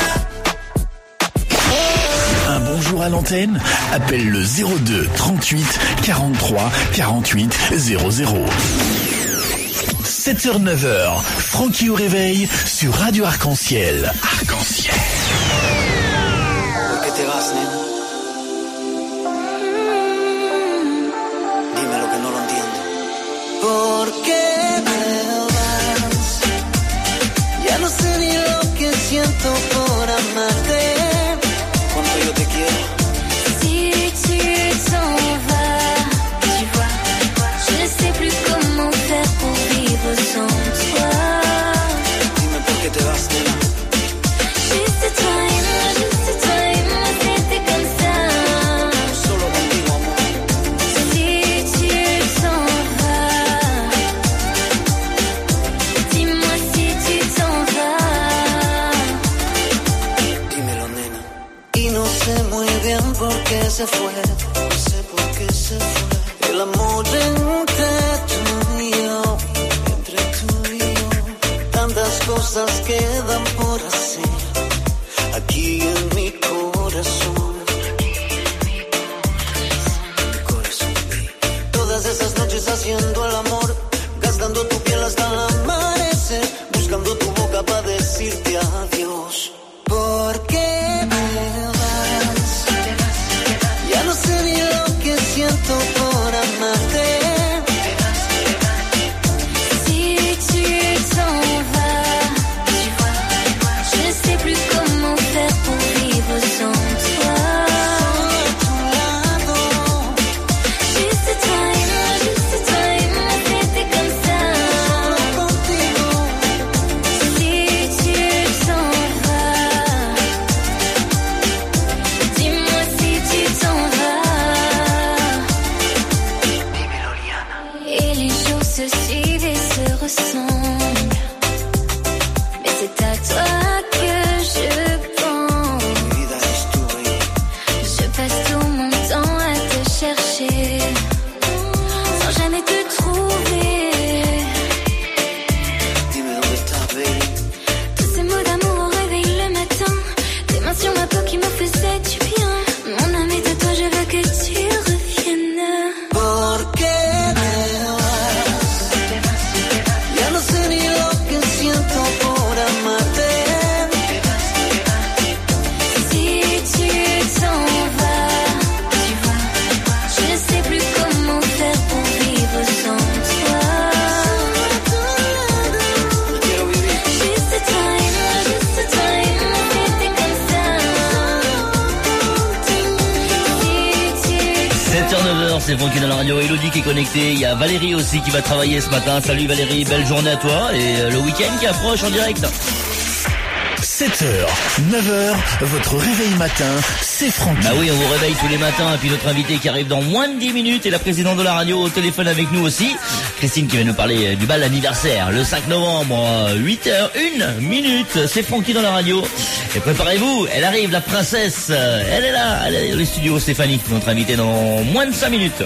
Un bonjour à l'antenne, appelle le zéro deux trente-huit quarante-trois quarante-huit zéro zéro. sept heures neuf heures, Francky au réveil sur Radio Arc-en-Ciel. Arc-en-Ciel. ¿Por qué te vas, nena? Dime lo que no lo entiendo. ¿Por qué te vas? Ya no sé ni lo que siento por amarte. Cuánto yo te quiero. Si tu t'en vas, tu vois, je ne sais plus comment faire pour vivre sans toi. Dime por qué te vas, nena. Juste toi et moi, juste toi et moi, c'était comme ça. Solo contigo, amor. Si tu t'en vas, dis-moi si tu t'en vas. Dímelo, nena. Y no sé muy bien por qué se fue. No sé por qué se fue. El amor entre tú y yo. Entre tú y yo. Tantas cosas quedan por hacer. Aquí en mi corazón. Mi corazón, baby. Todas esas noches haciendo el amor. Gastando tu piel hasta el amanecer. Buscando tu boca para decirte adiós. ¿Por qué te vas? Ya no sé ni lo que siento por amarte. c'est Francky dans la radio. Elodie qui est connectée. Il y a Valérie aussi qui va travailler ce matin. Salut Valérie, belle journée à toi. Et le week-end qui approche en direct. sept heures, neuf heures, votre réveil matin, c'est Francky. Bah oui, on vous réveille tous les matins. Et puis notre invité qui arrive dans moins de dix minutes et la présidente de la radio au téléphone avec nous aussi. Christine qui va nous parler du bal anniversaire le cinq novembre, huit heures une minute. C'est Francky dans la radio. Et préparez-vous, elle arrive, la princesse. Elle est là, elle est dans les studios, Stéphanie, notre invitée dans moins de cinq minutes.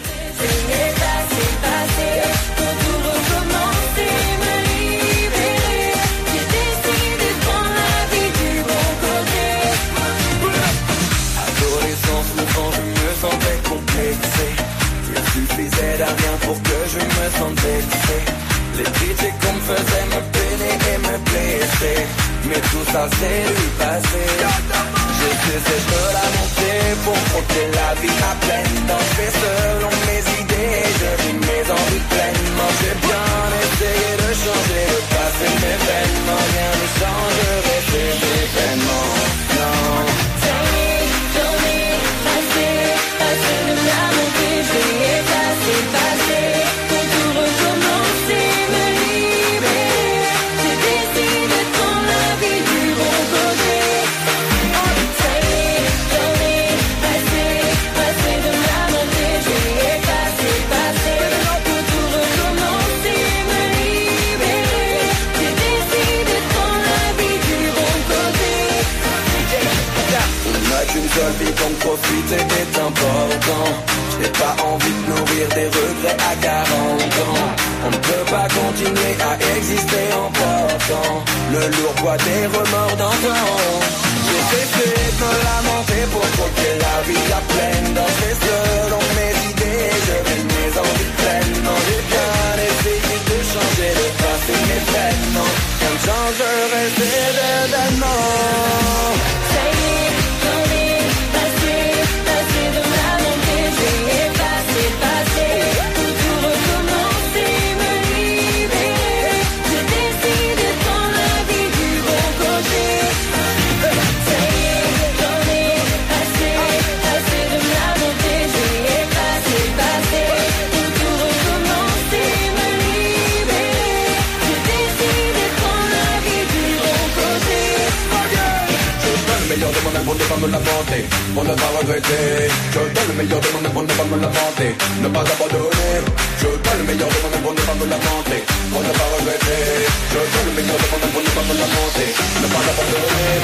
À rien pour que je me sente vexé. Les critiques qu'on me faisait me peiner et me blesser. Mais tout ça c'est du passé. J'ai cessé de la monter pour porter la vie à pleine. Danser selon mes idées, je vis mes envies pleinement. J'ai bien essayé de changer le passé, mais vraiment rien ne changerait ces événements. Non. Donc profiter est important. J'ai pas envie de nourrir des regrets à quarante ans. On ne peut pas continuer à exister en portant le lourd poids des remords d'antan. J'ai cessé de me lamenter pour croquer la vie à pleine. Danser selon mes idées, je vis mes envies pleinement. J'ai bien essayé de changer le passé, mais pleinement rien ne changerait ces événements. Pour ne pas me lamenter, pour ne pas regretter. Je donne le meilleur de mon pour ne pas me lamenter, ne pas abandonner. Je donne le meilleur de mon pour ne pas me lamenter, pour ne pas regretter. Je donne le meilleur de mon pour ne pas me lamenter, ne pas abandonner.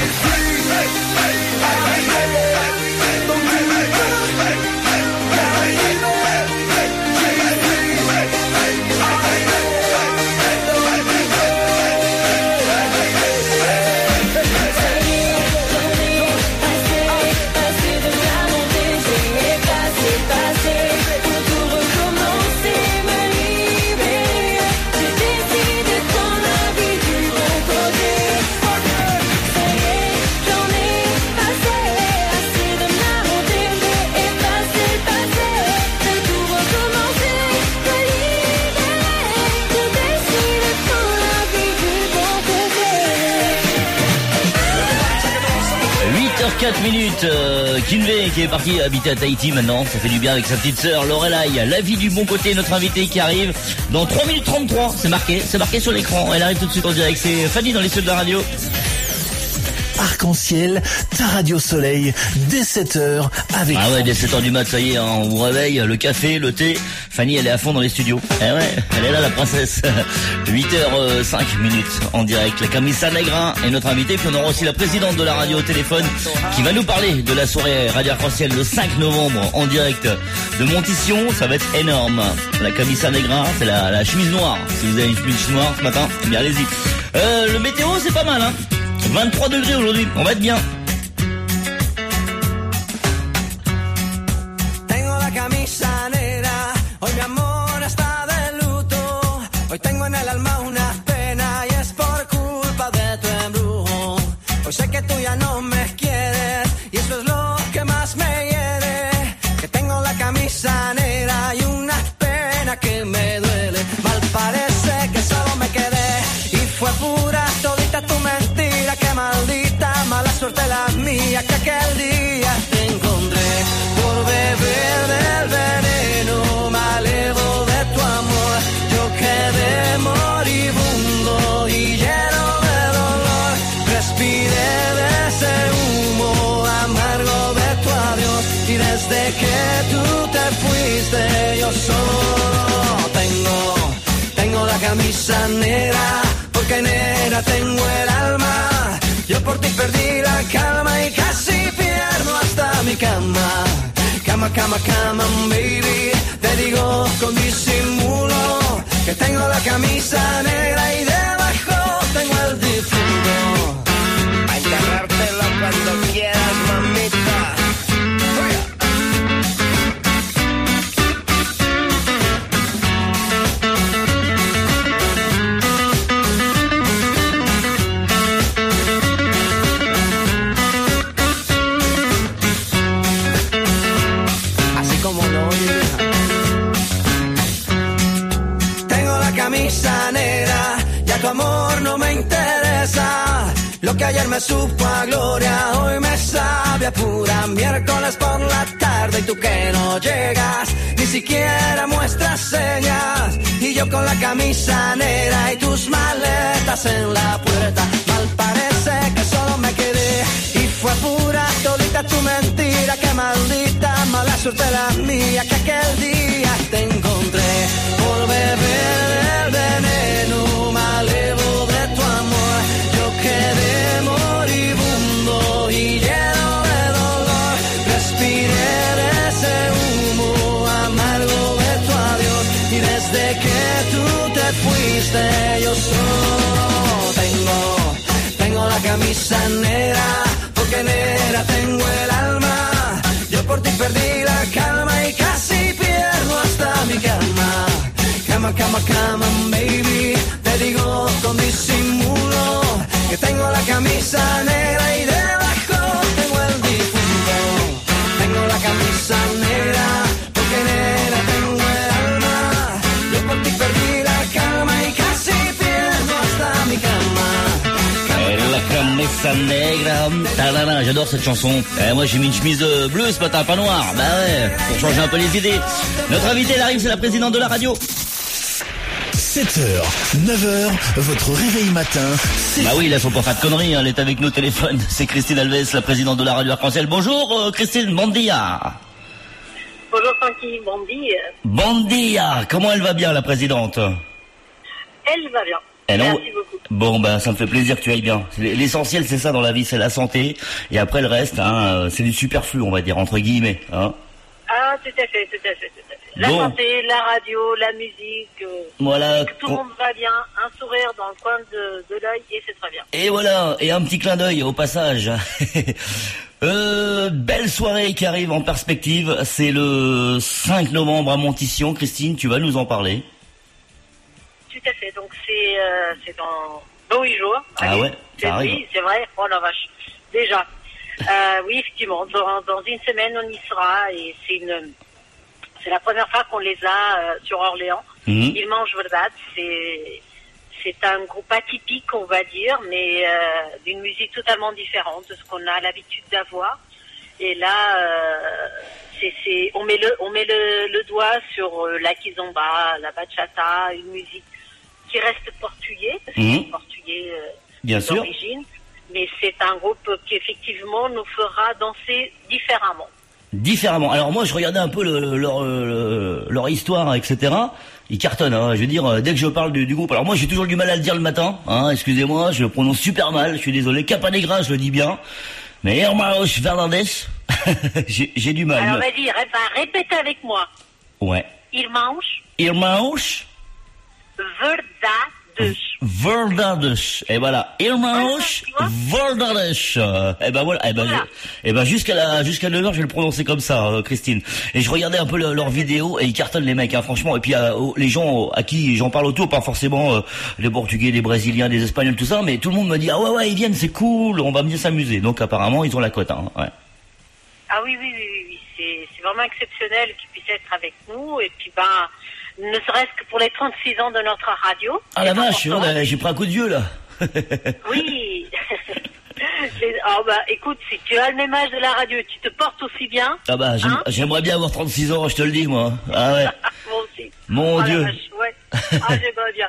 quatre minutes, euh, Kinvey qui est parti habiter à Tahiti maintenant, ça fait du bien avec sa petite sœur Lorelai. La vie du bon côté, notre invité qui arrive dans trois minutes trente-trois, c'est marqué, c'est marqué sur l'écran, elle arrive tout de suite en direct, c'est Fanny dans les studios de la radio. Arc-en-ciel, ta radio soleil, dès sept heures avec... Ah ouais, dès sept heures du mat, ça y est, hein, on vous réveille, le café, le thé. Fanny, elle est à fond dans les studios. Eh ouais, elle est là, la princesse. huit heures cinq minutes en direct. La Camisa Negra est notre invitée. Puis on aura aussi la présidente de la radio au téléphone qui va nous parler de la soirée Radio Arc-en-ciel le cinq novembre en direct de Montition. Ça va être énorme. La Camisa Negra, c'est la, la chemise noire. Si vous avez une chemise noire ce matin, eh bien allez-y. Euh, le météo, c'est pas mal, hein. vingt-trois degrés aujourd'hui, on va être bien. Tengo la camisa negra, hoy mi amor está de luto. Hoy tengo en el alma una pena y es por culpa de tu embrujo. Hoy sé que tú ya no me quieres y eso es lo que más me hiere. Que tengo la camisa negra y una pena que me duele. Mal parece que solo me quedé y fue pura todita tu mentira. Que maldita mala suerte la mía que aquel día te encontré por beber del veneno. desde que tú te fuiste yo solo tengo, tengo la camisa negra, porque negra tengo el alma. Yo por ti perdí la calma y casi pierdo hasta mi cama. Cama, cama, cama, baby, te digo con disimulo que tengo la camisa negra y debajo tengo el difunto. A enterrártelo cuando quieras, mamita. Camisa negra, ya tu amor no me interesa. Lo que ayer me supo a gloria, hoy me sabe a pura. Miércoles por la tarde y tú que no llegas, ni siquiera muestras señas. Y yo con la camisa negra y tus maletas en la puerta. Mal parece que solo me quedé y fue pura todita tu mentira. Que maldita mala suerte la mía, que aquel día te encontré por beber el veneno malevo de tu amor. Yo quedé moribundo y lleno de dolor. Respiré de ese humo amargo de tu adiós. Y desde que tú te fuiste yo solo tengo, tengo la camisa negra, porque negra tengo el alma. Yo por ti perdí la calma y casi pierdo hasta mi cama. Cama, cama, cama, baby, te digo con disimulo que tengo la camisa negra y debajo tengo el difunto. Tengo la camisa negra, porque negra tengo el alma. Yo por ti perdí la calma y casi pierdo hasta mi cama. La camisa negra, talala, j'adore cette chanson. Eh, moi j'ai mis une chemise bleue ce matin, pas noire. Bah ouais, pour changer un peu les idées. Notre invité, elle arrive, c'est la présidente de la radio. sept heures, neuf heures, votre réveil matin. Bah oui, là, faut pas faire de conneries, hein, elle est avec nous au téléphone. C'est Christine Alves, la présidente de la radio Arc-en-Ciel. Bonjour, euh, Christine, bon dia. Bonjour, Francky, bon dia. Bon dia. Comment elle va bien, la présidente? Elle va bien. Elle en... Merci beaucoup. Bon, ben, ça me fait plaisir que tu ailles bien. L'essentiel, c'est ça dans la vie, c'est la santé. Et après, le reste, hein, c'est du superflu, on va dire, entre guillemets, hein. Ah, tout à fait, tout à fait, tout à fait. La bon. santé, la radio, la musique, euh, voilà, que tout le monde va bien, un sourire dans le coin de, de l'œil et c'est très bien. Et voilà, et un petit clin d'œil au passage. euh, belle soirée qui arrive en perspective, c'est le cinq novembre à Montition. Christine, tu vas nous en parler. Tout à fait, donc c'est euh, c'est dans dans huit jours. Ah Allez, ouais, ça arrive. Oui, c'est vrai, oh la vache, déjà. Euh, oui, effectivement, dans, dans une semaine on y sera et c'est une... C'est la première fois qu'on les a euh, sur Orléans. Mmh. Ils mangent verdad. C'est c'est un groupe atypique, on va dire, mais euh, d'une musique totalement différente de ce qu'on a l'habitude d'avoir. Et là, euh, c'est c'est on met le on met le, le doigt sur euh, la kizomba, la bachata, une musique qui reste portugais, parce mmh. que c'est portugais euh, Bien sûr. d'origine. Mais c'est un groupe qui effectivement nous fera danser différemment. Différemment. Alors moi, je regardais un peu le, le, leur, le, leur histoire, et cetera. Ils cartonnent, hein. Je veux dire, dès que je parle du, du groupe. Alors moi, j'ai toujours du mal à le dire le matin. Hein. Excusez-moi, je le prononce super mal. Je suis désolé. Capanegra, je le dis bien. Mais Irmãos Verdades, j'ai, j'ai du mal. Alors vas-y, ré- répète avec moi. Ouais. Irmãos. Irmãos Verdades. Verdades. Et voilà. Irmãos Verdades. Et ben voilà. Et ben, voilà. Je, et ben jusqu'à la, jusqu'à neuf heures, je vais le prononcer comme ça, euh, Christine. Et je regardais un peu le, leurs vidéos et ils cartonnent les mecs, hein, franchement. Et puis euh, les gens à qui j'en parle autour, pas forcément euh, les Portugais, les Brésiliens, les Espagnols, tout ça, mais tout le monde me dit ah ouais ouais ils viennent, c'est cool, on va bien s'amuser. Donc apparemment ils ont la cote, hein, ouais. Ah oui oui oui oui, oui. C'est, c'est vraiment exceptionnel qu'ils puissent être avec nous et puis ben. Ne serait-ce que pour les trente-six ans de notre radio. Ah la vache, ouais, j'ai pris un coup de vieux là. Oui. Oh bah écoute, si tu as le même âge de la radio, tu te portes aussi bien. Ah bah j'aime, hein j'aimerais bien avoir trente-six ans, je te le dis moi. Ah ouais. Moi aussi. Mon oh, Dieu. La vache, ouais. Ah j'aimerais bien.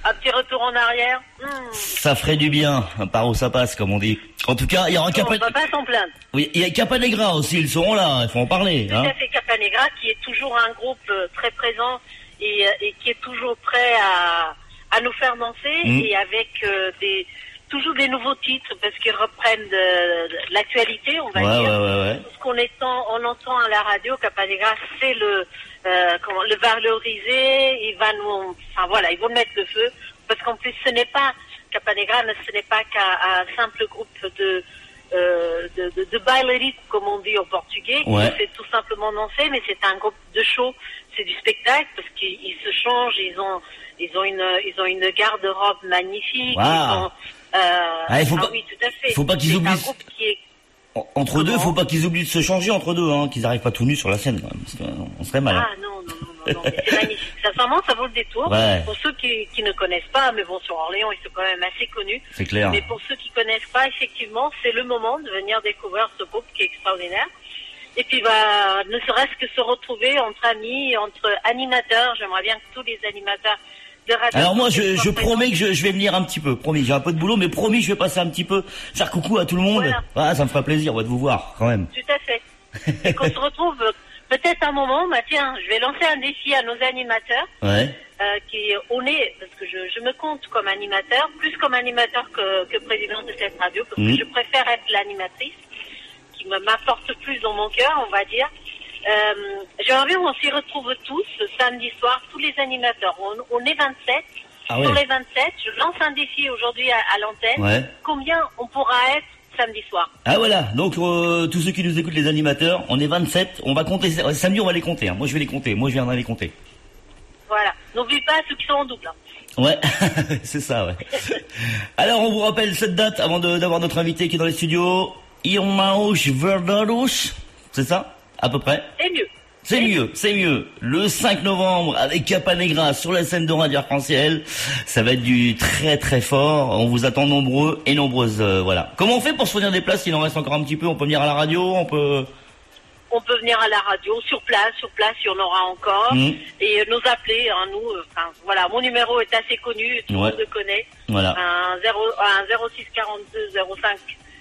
Un petit retour en arrière. Mmh. Ça ferait du bien, par où ça passe, comme on dit. En tout cas, il y aura Capa... On va pas s'en plaindre. Oui, il y a Capanegra aussi, ils seront là, il faut en parler. Tout hein. à fait, Capanegra, qui est toujours un groupe euh, très présent et, euh, et qui est toujours prêt à, à nous faire danser mmh. et avec euh, des toujours des nouveaux titres parce qu'ils reprennent de, de l'actualité, on va ouais, dire. Ouais, ouais, ouais. Tout ce qu'on entend, on entend à la radio, Capanegra, c'est le euh, comment le valoriser, il va nous, enfin voilà, ils vont mettre le feu parce qu'en plus ce n'est pas Capanegra, ce n'est pas qu'un simple groupe de euh, de, de, de bailarito, comme on dit au portugais, ouais. qui fait tout simplement danser, mais c'est un groupe de show, c'est du spectacle parce qu'ils se changent, ils ont ils ont une ils ont une garde-robe magnifique, wow. ils ont Euh, ah, il faut ah pas, oui, tout à fait. Faut pas qu'ils oublient. Un groupe qui est... Entre Comment deux, faut pas qu'ils oublient de se changer entre deux, hein, qu'ils arrivent pas tout nus sur la scène, quand même, parce qu'on serait mal. Ah non, non, non, non, non mais c'est magnifique. Sincèrement, ça vaut le détour. Ouais. Pour ceux qui, qui ne connaissent pas, mais bon, sur Orléans, ils sont quand même assez connus. C'est clair. Mais pour ceux qui connaissent pas, effectivement, c'est le moment de venir découvrir ce groupe qui est extraordinaire. Et puis, bah, ne serait-ce que se retrouver entre amis, entre animateurs. J'aimerais bien que tous les animateurs Alors moi je, je promets que je, je vais venir un petit peu, promis, j'ai un peu de boulot mais promis je vais passer un petit peu, faire coucou à tout le monde, voilà. Ah, ça me fera plaisir ouais, de vous voir quand même. Tout à fait. Et qu'on se retrouve peut-être un moment, bah tiens, je vais lancer un défi à nos animateurs, ouais. euh, qui on est, parce que je, je me compte comme animateur, plus comme animateur que, que présidente de cette radio, parce mmh. que je préfère être l'animatrice, qui m'apporte plus dans mon cœur, on va dire. Euh, J'aimerais bien qu'on s'y retrouve tous ce samedi soir, tous les animateurs. On, on est vingt-sept. Ah ouais. Sur les vingt-sept, je lance un défi aujourd'hui à, à l'antenne. Ouais. Combien on pourra être samedi soir? Ah voilà, donc euh, tous ceux qui nous écoutent, les animateurs, on est vingt-sept. On va compter, samedi on va les compter. Hein. Moi je vais les compter, moi je viendrai les compter. Voilà, n'oublie pas ceux qui sont en double. Hein. Ouais, c'est ça, ouais. Alors on vous rappelle cette date avant d'avoir notre invité qui est dans les studios. Irmãos Verdadeiros, c'est ça? À peu près. C'est mieux. C'est mieux, c'est mieux. Le cinq novembre, avec Capanegra sur la scène de Radio Arc-en-Ciel. Ça va être du très très fort. On vous attend nombreux et nombreuses. Euh, voilà. Comment on fait pour se fournir des places? Il en reste encore un petit peu. On peut venir à la radio, on peut... On peut venir à la radio, sur place, sur place, il y en aura encore. Mmh. Et euh, nous appeler, hein, nous, enfin, euh, voilà, mon numéro est assez connu, tout le ouais. monde le connaît. Voilà. Un, zéro, un zéro six quarante-deux zéro cinq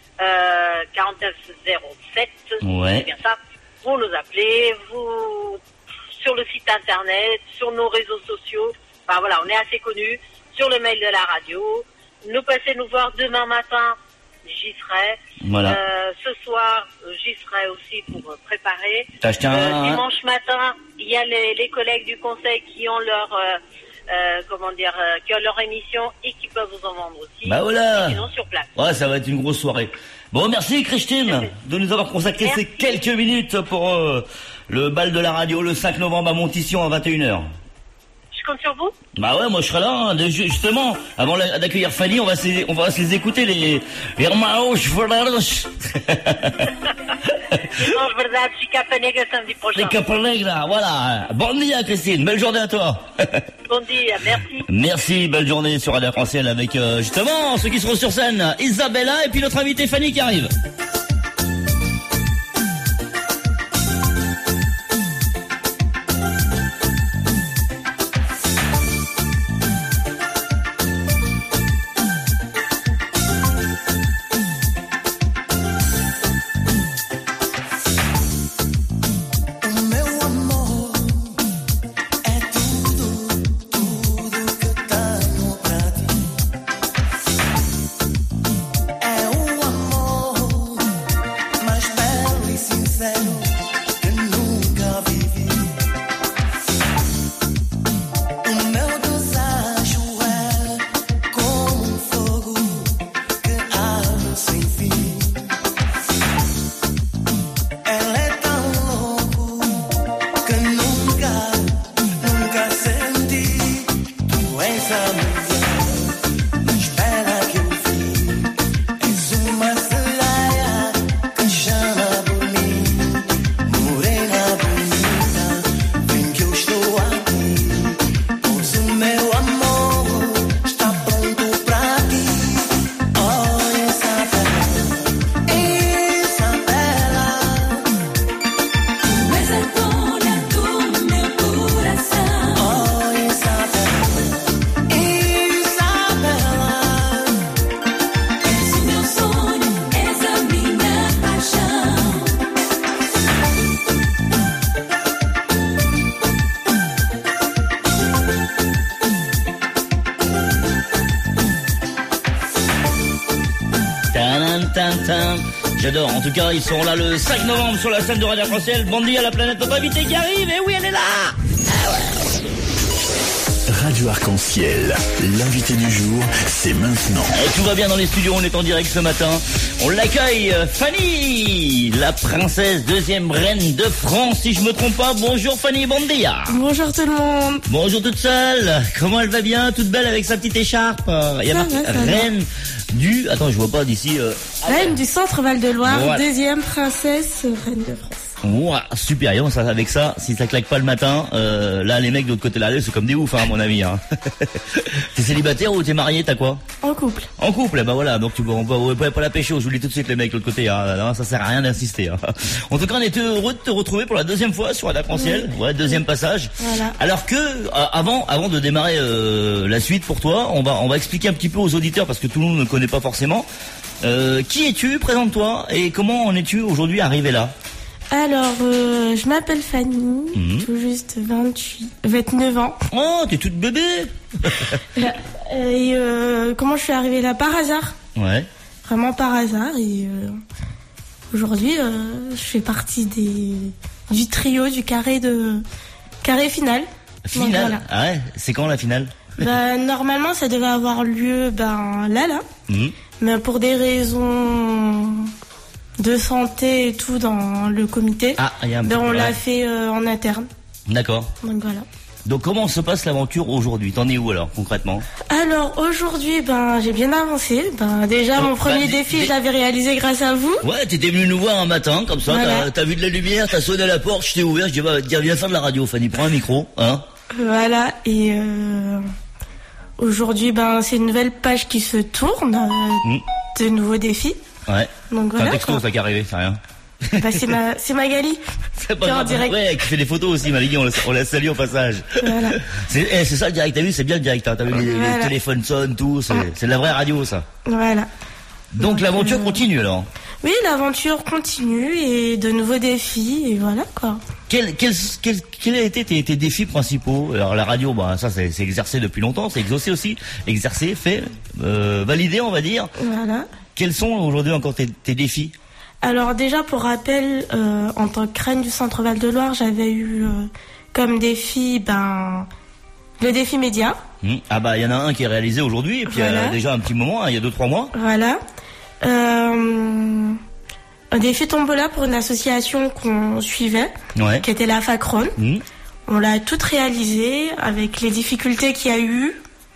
euh, quarante-neuf zéro sept. Ouais. C'est bien ça. Vous nous appelez, vous, sur le site internet, sur nos réseaux sociaux. Enfin voilà, on est assez connus. Sur le mail de la radio. Nous passez nous voir demain matin. J'y serai. Voilà. Euh, ce soir, j'y serai aussi pour euh, préparer. T'as un... euh, dimanche matin, il y a les, les collègues du conseil qui ont leur, euh, euh, comment dire, euh, qui ont leur émission et qui peuvent vous en vendre aussi. Bah voilà. Et sinon sur place. Ouais, ça va être une grosse soirée. Bon, merci Christine de nous avoir consacré merci. ces quelques minutes pour euh, le bal de la radio le cinq novembre à Montition à vingt et une heures. Je compte sur vous. Bah ouais, moi je serai là, hein, justement. Avant d'accueillir Fanny, on va se, on va se les écouter, les Irmãos Verdadeiros. Irmãos Verdadeiros et Capanegra samedi prochain. Les Capanegra, voilà. Bon dia Christine, belle journée à toi. Bon dia, merci. Merci, belle journée sur Radio Arc-en-Ciel avec euh, justement ceux qui seront sur scène, Isabella et puis notre invitée Fanny qui arrive. É o amor J'adore. En tout cas, ils seront là le cinq novembre sur la scène de Radio Arc-en-Ciel. Bondy à la planète, notre invité qui arrive. Et oui, elle est là. Ah ouais. Radio Arc-en-Ciel, l'invité du jour, c'est maintenant. Et tout va bien dans les studios, on est en direct ce matin. On l'accueille, Fanny, la princesse, deuxième reine de France, si je me trompe pas. Bonjour Fanny, bon dia. Bonjour tout le monde. Bonjour toute seule. Comment elle va bien, toute belle avec sa petite écharpe. Il y a marqué reine du... Attends, je vois pas d'ici. Euh... Reine du Centre Val-de-Loire, voilà. Deuxième princesse, reine de France. Ouah, super, et on, ça, avec ça, si ça claque pas le matin, euh, là les mecs de l'autre côté de la rue, c'est comme des oufs, hein, à mon avis. Hein. T'es célibataire ou t'es marié, t'as quoi? En couple. En couple, bah voilà, donc tu peux, on peut, on peut pas la pécho, je vous le dis tout de suite les mecs de l'autre côté, hein, non, ça sert à rien d'insister. Hein. En tout cas, on était heureux de te retrouver pour la deuxième fois sur Radio Arc-en-Ciel, oui. Ouais, deuxième passage. Voilà. Alors que, euh, avant, avant de démarrer euh, la suite pour toi, on va, on va expliquer un petit peu aux auditeurs parce que tout le monde ne connaît pas forcément. Euh, qui es-tu? Présente-toi et comment en es-tu aujourd'hui arrivé là? Alors, euh, je m'appelle Fanny, mmh. tout juste vingt-huit, vingt-neuf ans. Oh, t'es toute bébé. Et euh, comment je suis arrivée là? Par hasard. Ouais. Vraiment par hasard. Et euh, aujourd'hui, euh, je fais partie des du trio du carré de carré final. Finale. Donc, voilà. Ah ouais. C'est quand la finale? Bah, normalement, ça devait avoir lieu ben là là. Mmh. Mais pour des raisons de santé et tout dans le comité, ah, y a un ben on peu, l'a ouais. fait euh, en interne. D'accord. Donc voilà. Donc comment se passe l'aventure aujourd'hui? T'en es où alors concrètement? Alors aujourd'hui, ben j'ai bien avancé. Ben déjà oh, mon premier bah, défi, d- je l'avais réalisé grâce à vous. Ouais, t'étais venu nous voir un matin comme ça, Voilà. t'as, t'as vu de la lumière, t'as sonné à la porte, je t'ai ouvert, je dis bah viens, viens faire de la radio, Fanny, prends un micro, hein. Voilà. Et euh, aujourd'hui, ben c'est une nouvelle page qui se tourne, euh, mmh. de nouveaux défis. Ouais. Donc C'est voilà. un texto quoi. ça qui est arrivé, c'est rien. Bah, c'est ma, c'est Magali. C'est pas Qui est en grave. direct. Ouais, qui fait des photos aussi, Magali, on la, on la salue au passage. Voilà. C'est, eh, c'est ça le direct, t'as vu, c'est bien le direct, hein. T'as vu les, Voilà. les téléphones sonnent, tout, c'est, Ouais. c'est de la vraie radio ça. Voilà. Donc, Donc, l'aventure euh, continue alors. Oui, l'aventure continue et de nouveaux défis et voilà quoi. Quels quel, quel, quel a été tes, tes défis principaux? Alors la radio, bah ça c'est, c'est exercé depuis longtemps, c'est exaucé aussi, exercé, fait, euh, validé on va dire. Voilà. Quels sont aujourd'hui encore tes, tes défis? Alors déjà pour rappel, euh, en tant que reine du Centre Val-de-Loire, j'avais eu euh, comme défi ben le défi média. Mmh. Ah bah il y en a un qui est réalisé aujourd'hui et puis Voilà. euh, déjà un petit moment, hein, il y a deux trois mois. Voilà. Euh, un défi tombola pour une association qu'on suivait, Ouais. qui était la Facron. Mmh. On l'a toute réalisée avec les difficultés qu'il y a eu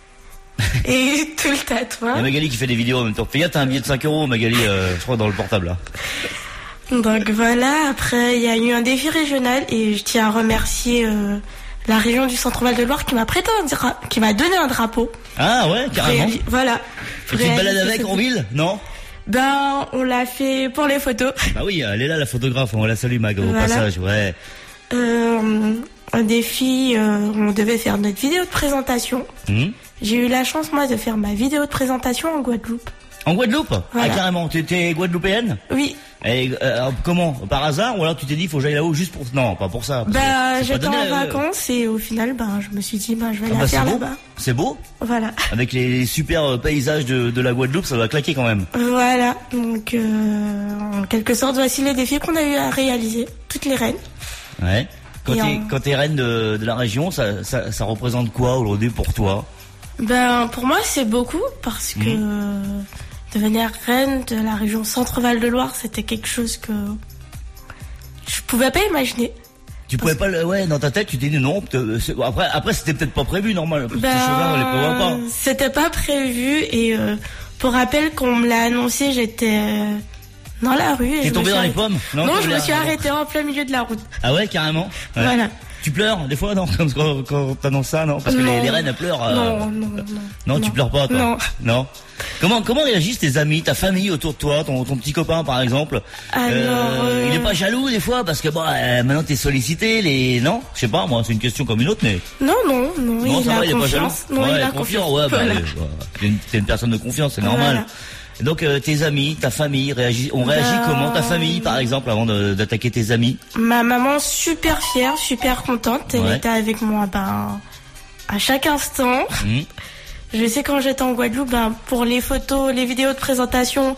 et tout le Il y a tatouage. Magali qui fait des vidéos en même temps. Fais gaffe, t'as un billet de cinq euros Magali, euh, je crois dans le portable là. Donc voilà, après il y a eu un défi régional et je tiens à remercier euh, la région du Centre Val-de-Loire qui m'a prêté un dra- qui m'a donné un drapeau. Ah ouais, carrément. Réali- Voilà. Et tu te balades Réaliser avec ce en défi. ville? Non? Ben on l'a fait pour les photos. Bah oui, elle est là la photographe, on la salue Mag au Voilà. passage, ouais. Euh, un défi, euh, on devait faire notre vidéo de présentation. Mmh. J'ai eu la chance moi de faire ma vidéo de présentation en Guadeloupe. En Guadeloupe? Voilà. Ah carrément, t'étais guadeloupéenne? Oui. Et euh, comment? Par hasard? Ou alors tu t'es dit faut que j'aille là-haut juste pour... Non, pas pour ça. parce que Bah c'est pas j'étais donné, en euh, vacances et au final ben je me suis dit ben je vais Ah la bah, c'est faire beau. là-bas. C'est beau. Voilà. Avec les super euh, paysages de, de la Guadeloupe, ça doit claquer quand même. Voilà, donc euh, en quelque sorte, voici les défis qu'on a eu à réaliser, toutes les reines. Ouais. Quand Et t'es, en- quand t'es reine de, de la région, ça, ça, ça représente quoi aujourd'hui pour toi? Ben pour moi c'est beaucoup parce que Mhm. euh, devenir reine de la région Centre-Val de Loire, c'était quelque chose que je pouvais pas imaginer. Tu pouvais pas le... Ouais, dans ta tête, tu t'es dit non. te- c'est- Après, après c'était peut-être pas prévu, normal. Parce que Ben, ces choses-là, on les prévoit pas. c'était pas prévu et euh, pour rappel qu'on me l'a annoncé, j'étais euh, dans la rue. et T'es je me tombé suis dans les arrêtée. pommes? Non, Non, je t'es me là- suis arrêtée en plein milieu de la route. Ah ouais, carrément. Ouais. Voilà. Tu pleures des fois, non? Comme quand, quand t'annonces ça, non? Parce que les, Non. les reines, elles pleurent. euh, Non, non, non. Non, tu pleures pas, toi. Non. Non. Comment comment réagissent tes amis, ta famille autour de toi, ton, ton petit copain par exemple? Alors, euh, il est pas jaloux des fois parce que bon, euh, maintenant t'es sollicité, les non? Je sais pas, moi, c'est une question comme une autre, mais Non, non, non, non, il ça a va, il est pas jaloux. confiance. Non, ouais, il a confiant, confiance. ouais, bah, Voilà. ouais, bah, t'es une, t'es une personne de confiance, c'est normal. Voilà. Donc euh, tes amis, ta famille réagit, on réagit Bah, comment? Ta famille, par exemple, avant de- d'attaquer tes amis? Ma maman super fière, super contente. Elle Ouais. était avec moi ben, à chaque instant. Mmh. Je sais quand j'étais en Guadeloupe, ben, pour les photos, les vidéos de présentation,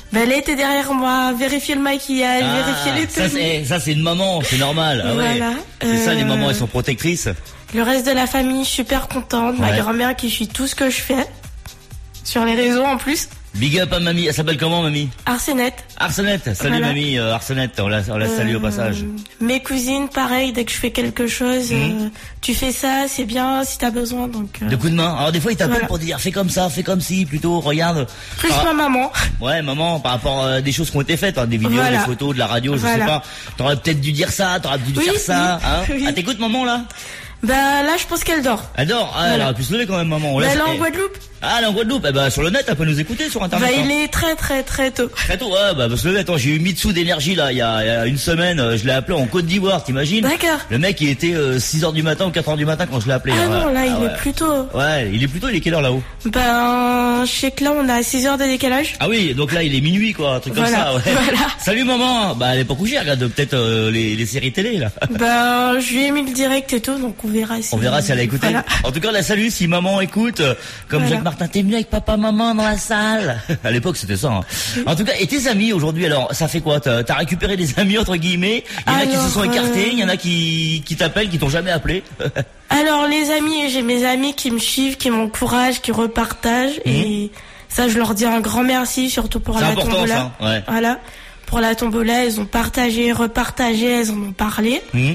Bah, elle était derrière moi, vérifier le maquillage, Ah, vérifier les ça tenues. c'est, ça c'est une maman, c'est normal. Ah ouais. Voilà. C'est ça, les Euh, mamans, elles sont protectrices. Le reste de la famille, super contente. Ma Ouais. grand-mère qui suit tout ce que je fais. Sur les réseaux en plus. Big up à mamie. Elle s'appelle comment, mamie? Arsenette. Arsenette. Salut, Voilà. mamie, euh, Arsenette. On la, on la salue au Euh, passage. Mes cousines, pareil, dès que je fais quelque chose, Mhm. euh, tu fais ça, c'est bien si t'as besoin. Donc, euh, De coups de main. Alors, des fois, ils t'appellent Voilà. pour dire, fais comme ça, fais comme ci, plutôt, regarde. plus Ah, ma maman. Ouais, maman, par rapport à des choses qui ont été faites, hein, des vidéos, Voilà. des photos, de la radio, je Voilà. sais pas. T'aurais peut-être dû dire ça, t'aurais dû Oui, faire ça, oui, hein. oui. Ah, t'écoutes, maman, là? Bah là, je pense qu'elle dort. Elle dort. Ah, elle Voilà. aurait pu se lever quand même, maman. On Bah, laisse- elle est en eh. Guadeloupe. Ah, elle est en Guadeloupe. Eh ben, sur le net, elle peut nous écouter sur Internet. Bah, hein. il est très très très tôt. Très tôt, ouais, bah, parce que, attends, j'ai eu Mitsu d'énergie, là, il y a, il y a une semaine, euh, je l'ai appelé en Côte d'Ivoire, t'imagines? D'accord. Le mec, il était, euh, six heures du matin ou quatre heures du matin quand je l'ai appelé. Ah hein, non, ouais. là, il Ah, ouais. est plus tôt. Ouais, il est plutôt, il est quelle heure là-haut? Ben, je sais que là, on a six heures de décalage. Ah oui, donc là, il est minuit, quoi, un truc Voilà, comme ça, ouais. voilà. Salut, maman! Bah, elle est pas couchée, elle regarde peut-être, euh, les, les séries télé, là. Ben, je lui ai mis le direct et tout, donc on verra si... On verra si elle a écouté. Voilà. En tout cas, la salue si maman écoute. euh, Comme Voilà. Jacques Martin, t'es venu avec papa, maman dans la salle. À l'époque, c'était ça. hein. En tout cas, et tes amis aujourd'hui, alors, ça fait quoi? T'as t'as récupéré des amis, entre guillemets? Il y en a qui se Alors, sont écartés, euh, il y en a qui, qui t'appellent, qui t'ont jamais appelé. Alors, les amis, j'ai mes amis qui me suivent, qui m'encouragent, qui repartagent, et ça, je leur dis un grand merci, surtout pour C'est la important, tombola. ça, ouais. Voilà. Pour la tombola, elles ont partagé, repartagé, elles en ont parlé. Mhm.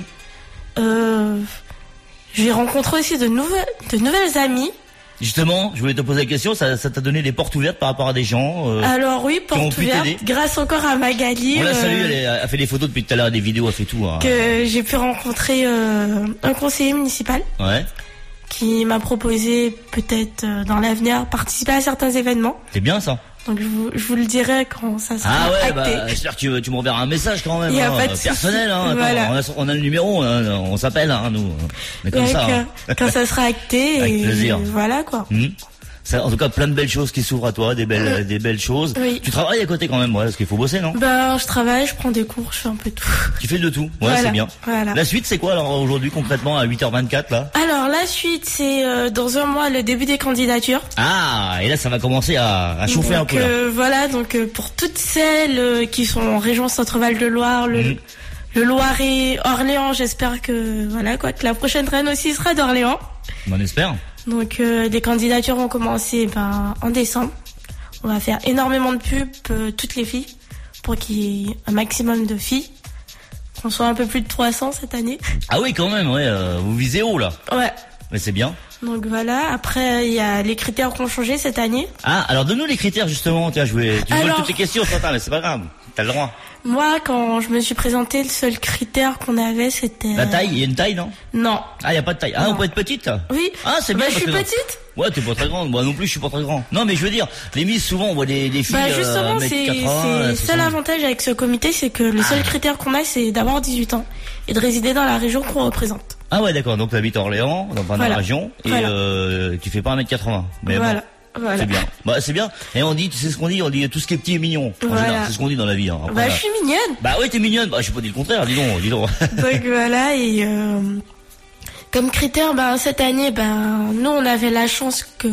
Euh, j'ai rencontré aussi de nouvelles, de nouvelles amies. Justement, je voulais te poser la question, ça ça t'a donné des portes ouvertes par rapport à des gens euh, Alors oui, qui ont porte pu ouverte, t'aider. grâce encore à Magali, On la euh, salue, elle, est- elle a fait des photos depuis tout à l'heure, des vidéos, elle fait tout. hein. que j'ai pu rencontrer euh, un conseiller municipal Ouais, qui m'a proposé peut-être euh, dans l'avenir participer à certains événements. c'est bien ça. Donc je vous, je vous le dirai quand ça sera Ah ouais, acté. bah, j'espère que tu, tu m'enverras un message quand même, Y a hein, pas de souci. personnel. Hein, attends, Voilà. on, a, on a le numéro, hein, on s'appelle, hein, nous. Mais comme Donc, ça. euh, hein. quand ça sera acté, Avec et plaisir. voilà quoi. Hmm. Ça, en tout cas, plein de belles choses qui s'ouvrent à toi, des belles, des belles choses. Oui. Tu travailles à côté quand même, ouais, parce qu'il faut bosser, non? Ben je travaille, je prends des cours, je fais un peu tout. Tu fais de tout, ouais, Voilà, c'est bien. voilà. La suite, c'est quoi alors aujourd'hui concrètement à huit heures vingt-quatre là? Alors la suite, c'est euh, dans un mois le début des candidatures. Ah, et là ça va commencer à, à chauffer un Donc, peu là. euh, voilà, donc euh, pour toutes celles euh, qui sont en région Centre-Val de Loire, le, Mhm. le Loiret, Orléans, j'espère que voilà quoi, que la prochaine reine aussi sera d'Orléans. On espère. Donc euh, les candidatures vont commencer ben, en décembre. On va faire énormément de pubs, euh, toutes les filles, pour qu'il y ait un maximum de filles. Qu'on soit un peu plus de trois cents cette année. Ah oui, quand même, ouais, euh, vous visez haut là. Ouais. Mais c'est bien. Donc voilà, après il y a les critères qui ont changé cette année. Ah, alors donne-nous les critères justement. Tiens, je vais, tu me voles Alors- toutes les questions, Tintin, mais c'est pas grave. T'as le droit. Moi, quand je me suis présentée, le seul critère qu'on avait, c'était... La taille, il y a une taille, non? Non. Ah, y a pas de taille. Ah, Non. on peut être petite. Oui. Ah, c'est bien. Bah, je parce suis que- petite. Ouais, t'es pas très grande. Moi non plus, je suis pas très grand. Non, mais je veux dire, les Miss, souvent, on voit des, des filles. Bah euh, justement, un mètre c'est quatre-vingts, c'est le seul soixante. avantage avec ce comité, c'est que le seul Ah. critère qu'on a, c'est d'avoir dix-huit ans et de résider dans la région qu'on représente. Ah ouais, d'accord. Donc t'habites à Orléans, dans, dans la Voilà. région, et Voilà. euh, tu fais pas un mètre quatre-vingts. Mais Voilà. bon, Voilà. c'est bien. Bah c'est bien. Et on dit, tu sais ce qu'on dit, on dit tout ce qui est petit est mignon. En Voilà. général, c'est ce qu'on dit dans la vie. Hein. Après, Bah là- je suis mignonne. Bah oui, t'es mignonne. Bah je sais pas dit le contraire. Dis donc, dis donc. Donc voilà, et euh, comme critère, ben cette année, ben nous on avait la chance que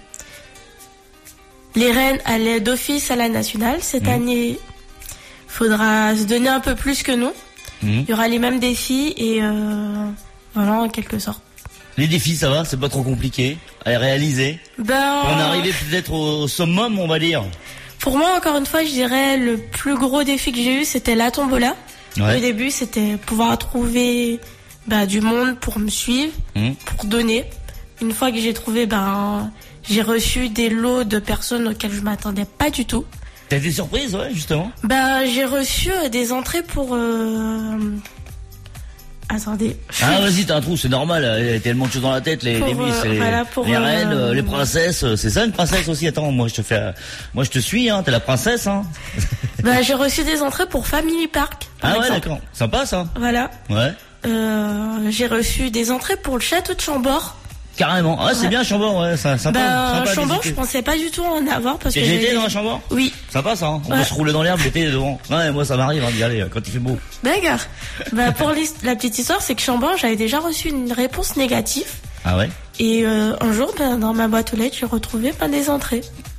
les reines allaient d'office à la nationale. Cette Mhm. année, faudra se donner un peu plus que nous. Mhm. Il y aura les mêmes défis et euh, voilà en quelque sorte. Les défis, ça va, c'est pas trop compliqué à réaliser. Ben On est arrivé peut-être au summum, on va dire. pour moi, encore une fois, je dirais le plus gros défi que j'ai eu, c'était la tombola. Ouais. Au début, c'était pouvoir trouver bah, du monde pour me suivre, Mhm. pour donner. Une fois que j'ai trouvé, ben, j'ai reçu des lots de personnes auxquelles je m'attendais pas du tout. T'as été surprise, ouais, justement. Ben, j'ai reçu euh, des entrées pour... euh, Attendez. Ah vas-y, t'as un trou, c'est normal, il y a tellement de choses dans la tête, les, Pour, les miss, euh, les, voilà, pour, les euh, reines, euh, les princesses, euh, c'est ça une princesse aussi. Attends, moi je te fais, euh, moi je te suis, hein, t'es la princesse, hein. Ben, j'ai reçu des entrées pour Family Park, par Ah ouais, exemple. d'accord, sympa ça. Voilà. Ouais, Euh, j'ai reçu des entrées pour le château de Chambord. carrément. Ah c'est Ouais. bien Chambord, ouais, ça, sympa. Ben, sympa à Chambord, je visiter. pensais pas du tout en avoir parce que J'ai été j'avais- dans la Chambord. Oui. Sympa ça, hein. On Ouais. peut se rouler dans l'herbe l'été devant. Ouais, moi ça m'arrive hein, d'y aller euh, quand il fait beau. D'accord. Bah, pour l'his- la petite histoire, c'est que Chambord, j'avais déjà reçu une réponse négative. Ah ouais. Et euh, un jour, ben, dans ma boîte aux lettres, j'ai retrouvé ben, des entrées.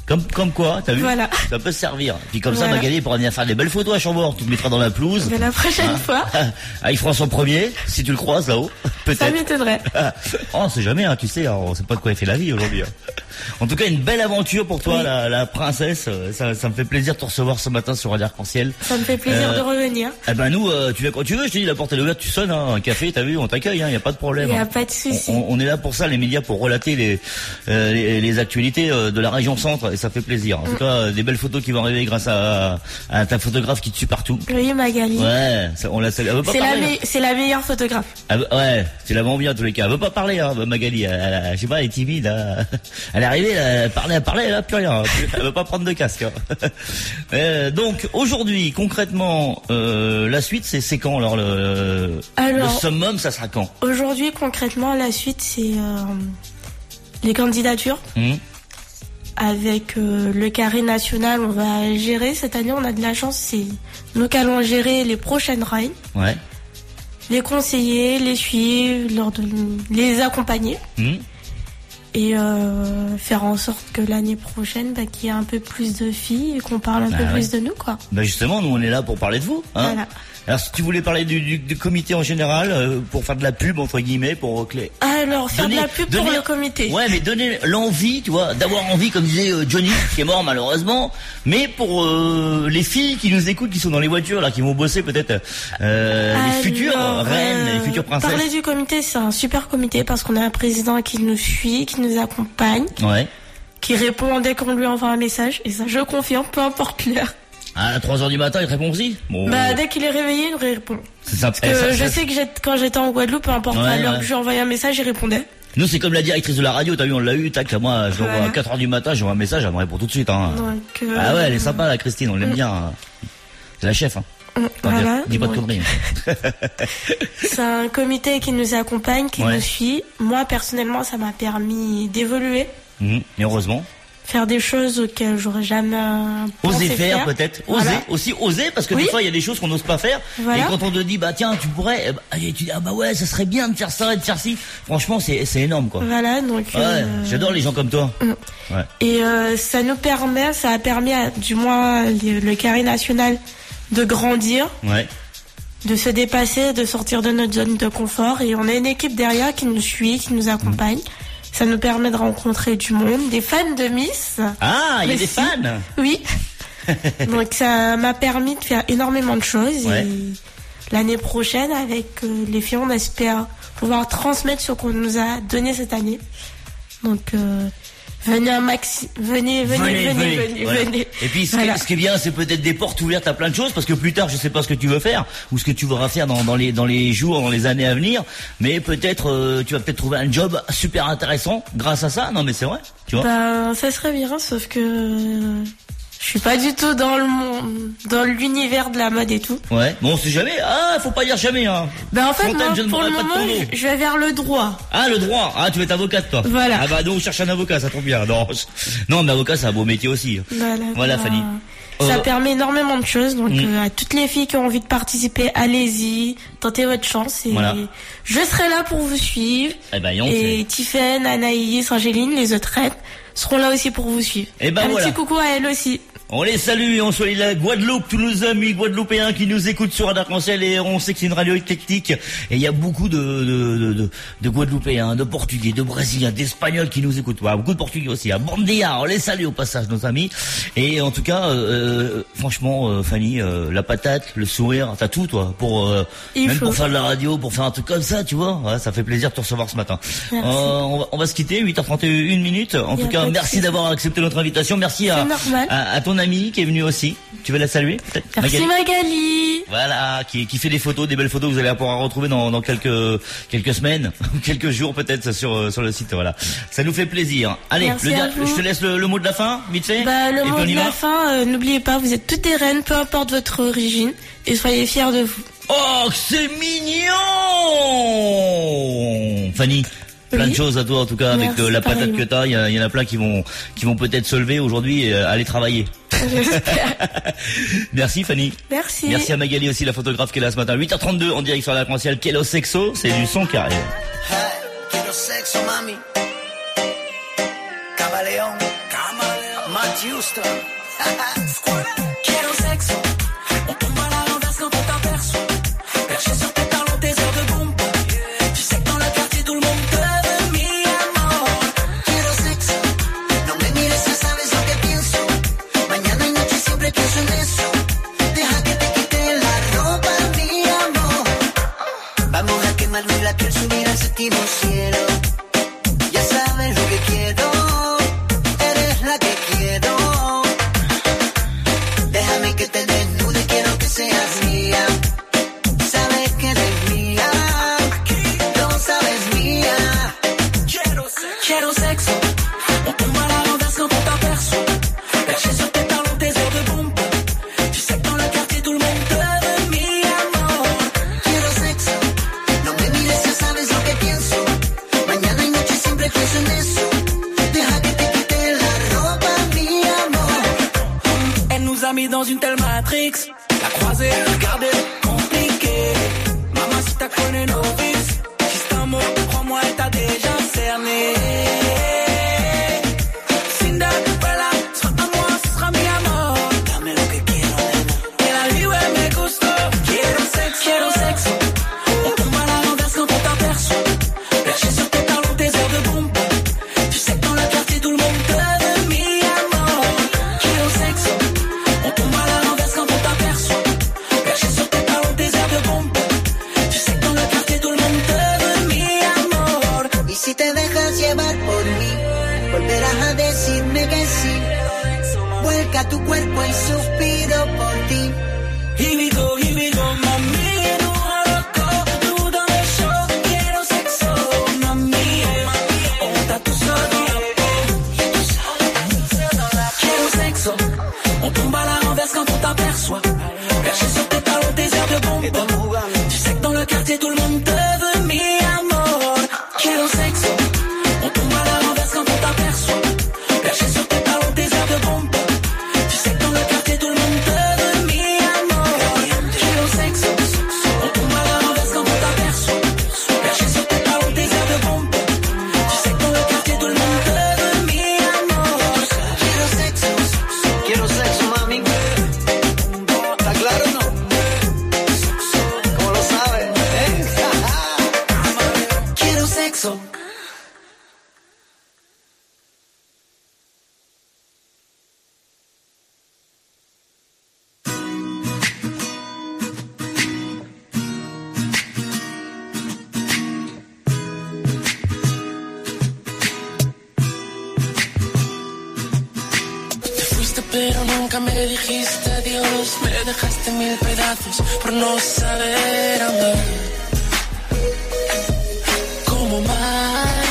Comme, comme quoi, t'as vu? Voilà. Ça peut se servir. Puis comme Voilà. ça, Magali pourra venir faire des belles photos à Chambord. Tu te mettras dans la pelouse. Mais la prochaine fois. Avec François Premier, si tu le croises là-haut. Peut-être. Ça m'étonnerait. Oh, on sait jamais, hein, tu sais, hein, on sait pas de quoi il fait la vie aujourd'hui. Hein. En tout cas, une belle aventure pour toi, Oui. la, la princesse. Ça, ça me fait plaisir de te recevoir ce matin sur Radio Arc-en-Ciel. Ça me fait plaisir Euh, de revenir. Eh ben nous, euh, tu viens quand tu veux. Je te dis, la porte est ouverte, tu sonnes, hein, un café, t'as vu, on t'accueille, hein, y a pas de problème. Il n'y a hein. pas de souci. On, on est là pour ça, les médias, pour relater les euh, les, les actualités euh, de la région centre, et ça fait plaisir. En tout Mm. cas, euh, des belles photos qui vont arriver grâce à, à ta photographe qui te suit partout. Oui, Magali. Ouais, ça, on la salue. Elle veut pas C'est la, parler, hein. me- c'est la meilleure photographe. Elle veut- ouais, tu la vends bien en tous les cas. Elle veut pas parler, hein, Magali. Elle, elle- je sais pas, elle est timide. Hein. Elle est arrivée, elle a parlé, elle parlait, elle a plus rien. Elle veut pas prendre de casque. Hein. Euh, donc aujourd'hui, concrètement, euh, la suite, c'est c'est quand alors le, Alors- le summum, ça sera quand? Aujourd'hui, concrètement, la suite, c'est euh, les candidatures. Hum, Avec euh, le carré national, on va gérer. Cette année, on a de la chance, c'est nous qui allons gérer les prochaines rides, Ouais. les conseiller, les suivre, leur donner- les accompagner Hum. et euh, faire en sorte que l'année prochaine, bah, qu'il y ait un peu plus de filles et qu'on parle un Bah peu ouais. plus de nous, quoi. Ben justement, nous on est là pour parler de vous. Hein. Voilà. Alors si tu voulais parler du, du, du comité en général, euh, pour faire de la pub entre guillemets, pour clé. Alors, faire Donner- de la pub pour donner- le comité. Ouais, mais donner l'envie, tu vois, d'avoir envie, comme disait euh, Johnny, qui est mort malheureusement, mais pour euh, les filles qui nous écoutent, qui sont dans les voitures, là, qui vont bosser peut-être euh, les futures Alors, reines, euh, les futures princesses. Parler du comité, c'est un super comité parce qu'on a un président qui nous suit, qui nous accompagne, Ouais. qui répond dès qu'on lui envoie un message. Et ça, je confirme, peu importe l'heure. À trois heures du matin, il te répond aussi. Bon, Bah, dès qu'il est réveillé, il répond. c'est sympa. Parce que Eh, ça- je ça- sais que j'ai- quand j'étais en Guadeloupe, peu importe Ouais, à l'heure ouais. que je lui envoyais un message, il répondait. Nous, c'est comme la directrice de la radio, t'as vu, on l'a eu, tac, là, moi, je l'envoie Voilà. à quatre heures du matin, j'envoie un message, elle me répond tout de suite, hein. Donc, euh, Ah ouais, elle est sympa, la Christine, on l'aime Mm. bien. hein. C'est la chef, hein. mm, Attends, dis- voilà. dis pas de Donc, conneries. c'est un comité qui nous accompagne, qui Ouais. nous suit. Moi, personnellement, ça m'a permis d'évoluer, Mhm. Et heureusement. faire des choses auxquelles j'aurais jamais pensé Oser faire, peut-être. Oser. Voilà. Aussi oser, parce que Oui. des fois, il y a des choses qu'on n'ose pas faire. Voilà. Et quand on te dit, bah tiens, tu pourrais, eh bah, et tu dis, ah bah ouais, ça serait bien de faire ça et de faire ci. Franchement, c'est c'est énorme, quoi. Voilà, donc. Ouais, euh, j'adore les gens comme toi. Mm. Ouais. Et euh, ça nous permet, ça a permis, à, du moins le, le carré national, de grandir, Ouais. de se dépasser, de sortir de notre zone de confort. Et on a une équipe derrière qui nous suit, qui nous accompagne. Ça nous permet de rencontrer du monde, des fans de Miss. Ah, il y a Mais des si. fans. Oui. Donc ça m'a permis de faire énormément de choses. Ouais. Et l'année prochaine, avec euh, les filles, on espère pouvoir transmettre ce qu'on nous a donné cette année. Donc euh, venez un maxi, venez, venez, venez, venez, Voilà. venez. Et puis, ce, Voilà. qui, ce qui est bien, c'est peut-être des portes ouvertes à plein de choses, parce que plus tard, je sais pas ce que tu veux faire, ou ce que tu voudras faire dans, dans les, dans les jours, dans les années à venir, mais peut-être, euh, tu vas peut-être trouver un job super intéressant grâce à ça. Non, mais c'est vrai, tu vois. Ben, ça serait bien, sauf que euh, je suis pas du tout dans le monde, dans l'univers de la mode et tout. Ouais. Bon, on sait jamais. Ah, faut pas dire jamais, hein. Ben en fait, Fontaine, moi, je ne pour le mourrai pas de moment, ton dos. je je vais vers le droit. Ah, le droit. Ah, tu vas être avocate, toi. Voilà. Ah bah, nous, on cherche un avocat, ça tombe bien. Non, je- non, mais avocat, c'est un beau métier aussi. Voilà, Voilà, ben, Fanny. Ça Euh, permet énormément de choses, donc Mm. euh, à toutes les filles qui ont envie de participer, allez-y, tentez votre chance et Voilà. je serai là pour vous suivre. Eh ben, on Et Tiffaine, Anaïs, Angéline, les autres reines seront là aussi pour vous suivre. Eh ben, un voilà. petit coucou à elles aussi. On les salue et on salue la Guadeloupe, tous nos amis guadeloupéens qui nous écoutent sur Radio Arc-en-Ciel, et on sait que c'est une radio éclectique, et il y a beaucoup de, de, de, de, de Guadeloupéens, de Portugais, de Brésiliens, d'Espagnols qui nous écoutent. Voilà, beaucoup de Portugais aussi. Bon dia, on les salue au passage, nos amis. Et en tout cas, euh, franchement, euh, Fanny, euh, la patate, le sourire, t'as tout, toi, pour euh, Il même faut. pour faire de la radio, pour faire un truc comme ça, tu vois. Ouais, ça fait plaisir de te recevoir ce matin. Merci. Euh, on, va, on va se quitter, huit heures trente et une minutes. En Il y tout a cas, pas de merci souci. d'avoir accepté notre invitation. Merci à, C'est normal. à, à ton ami qui est venu aussi. Tu veux la saluer, peut-être? Merci Magali. Voilà, qui, qui fait des photos, des belles photos que vous allez pouvoir retrouver dans, dans quelques quelques semaines ou quelques jours peut-être sur sur le site. Voilà, ça nous fait plaisir. Allez, Merci le, à der- vous. je te laisse le, le mot de la fin, vite fait. Bah, le et puis mot on de y la va. fin, euh, n'oubliez pas, vous êtes toutes des reines, peu importe votre origine, et soyez fiers de vous. Oh, que c'est mignon, Fanny. Plein Oui. de choses à toi en tout cas avec Merci, euh, la patate pareillement. que t'as. Il y, a- il y en a plein qui vont qui vont peut-être se lever aujourd'hui et euh, aller travailler. J'espère. Merci Fanny. Merci. Merci à Magali aussi, la photographe qui est là ce matin. huit heures trente-deux en direct sur la Arc-en-Ciel. Quello Sexo, c'est du son carré. Quiero sexo, mami. Camaleón. Camaleón. Macho. Houston. Quiero sexo. On tombe à la renverse quand on t'aperçoit. Perché sur tes talons, tes heures de bombe. Tu sais que dans le quartier tout le monde te veut, mi amor. Quiero sexo. No me mires, ya sabes lo que pienso. Mañana y noche siempre pienso en eso. Deja que te quite la ropa, mi amor. Vamos a quemarnos la piel, subir al séptimo cielo. Ya sabes lo que quiero. Eres la que quiero. Déjame que te desnude, quiero que seas mía. Sabes que eres mía. Lo sabes mía. Quiero sexo. Quiero sexo. On tombe à la renverse quand on t'aperçoit. Perché sur tes talons, tes heures de bombe. Tu sais que dans le quartier tout le monde te veut, mi amor. Quiero sexo. No me mires, ya sabes lo que pienso. Mañana y noche siempre pienso en eso. Deja que te quite la ropa, mi amor. Elle nous a mis dans une telle matrix. La croisée, regardez, compliqué. Maman, si t'as connu nos vices. Si c'est un mot, crois-moi, elle t'a déjà cerné. Cinderella, sera à moi, ce sera mi amor. Dame lo que quiero, nena. Et la vie, ouais, me gusto. Quiero sexo, quiero sexo. On tombe à la renverse quand on t'aperçoit. Perché sur tes talons, tes heures de bombe. Tu sais que dans le quartier tout le monde te veut, mi amor. Quiero sexo. On tombe à la renverse quand on t'aperçoit. Perché sur tes talons, tes heures de bombe. Tu sais que dans le quartier tout le monde te veut, mi amor. Y si te dejas llevar por mí, volverás a decirme que sí. Vuelca tu cuerpo y suspiro por ti. Here we go, here we go, mami, nous loco, nous dans le show. Quiero sexo, mami, on t'a tout solo. Quiero sexo, on tombe à la renverse quand on t'aperçoit. Perché sur tes talons, tes heures de bombe. Tu sais que dans le quartier tout le monde te veut, mi amor. Quiero sexo, on tombe à la renverse quand on t'aperçoit. Perché sur tes talons, tes heures de bombe. Tu sais que dans le quartier tout le monde te veut, mi amor. Quiero sexo, on tombe à la renverse quand on t'aperçoit. Perché sur tes talons, tes heures de bombe. Tu sais que dans le quartier tout le monde te veut, mi amor. Quiero sexo. Quiero sexo, mami. ¿Está claro o no? ¿Cómo lo sabes? ¿Eh? Quiero sexo. Te fuiste pero nunca me dijiste adiós. Me dejaste mil pedazos por no saber amar. Como mal.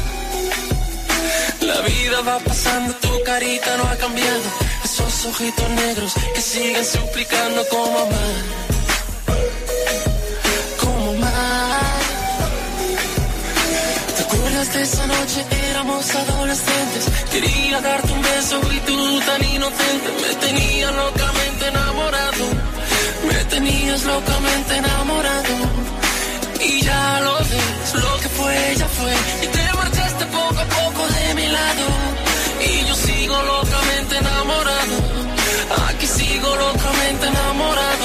La vida va pasando, tu carita no ha cambiado. Esos ojitos negros que siguen suplicando como amar. Como mal. ¿Te acuerdas de esa noche? Éramos adolescentes. Quería darte un beso y tú tan inocente. Me tenías locamente enamorado. Me tenías locamente enamorado. Y ya lo ves, lo que fue ya fue. Y te marchaste poco a poco de mi lado. Y yo sigo locamente enamorado. Aquí sigo locamente enamorado.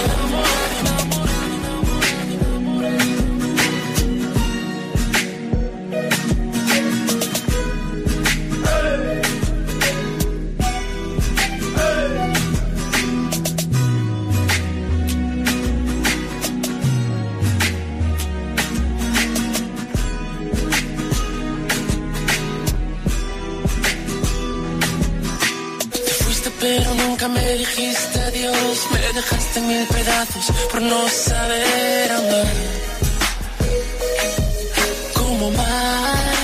Pero nunca me dijiste adiós. Me dejaste en mil pedazos por no saber amar. Como mal.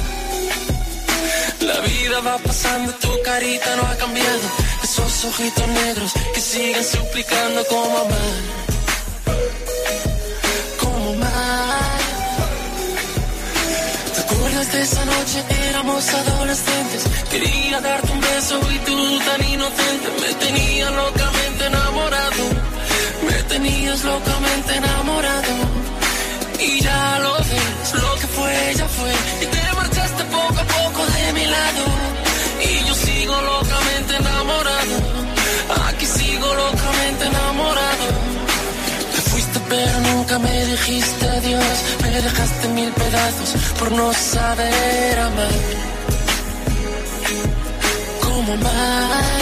La vida va pasando, tu carita no ha cambiado. Esos ojitos negros que siguen suplicando como amar. Como mal. ¿Te acuerdas de esa noche? Éramos adolescentes. Quería darte un beso y tú tan inocente. Me tenías locamente enamorado. Me tenías locamente enamorado. Y ya lo ves, lo que fue ya fue. Y te marchaste poco a poco de mi lado. Y yo sigo locamente enamorado. dijiste adiós, me dejaste mil pedazos por no saber amar. ¿Cómo amar?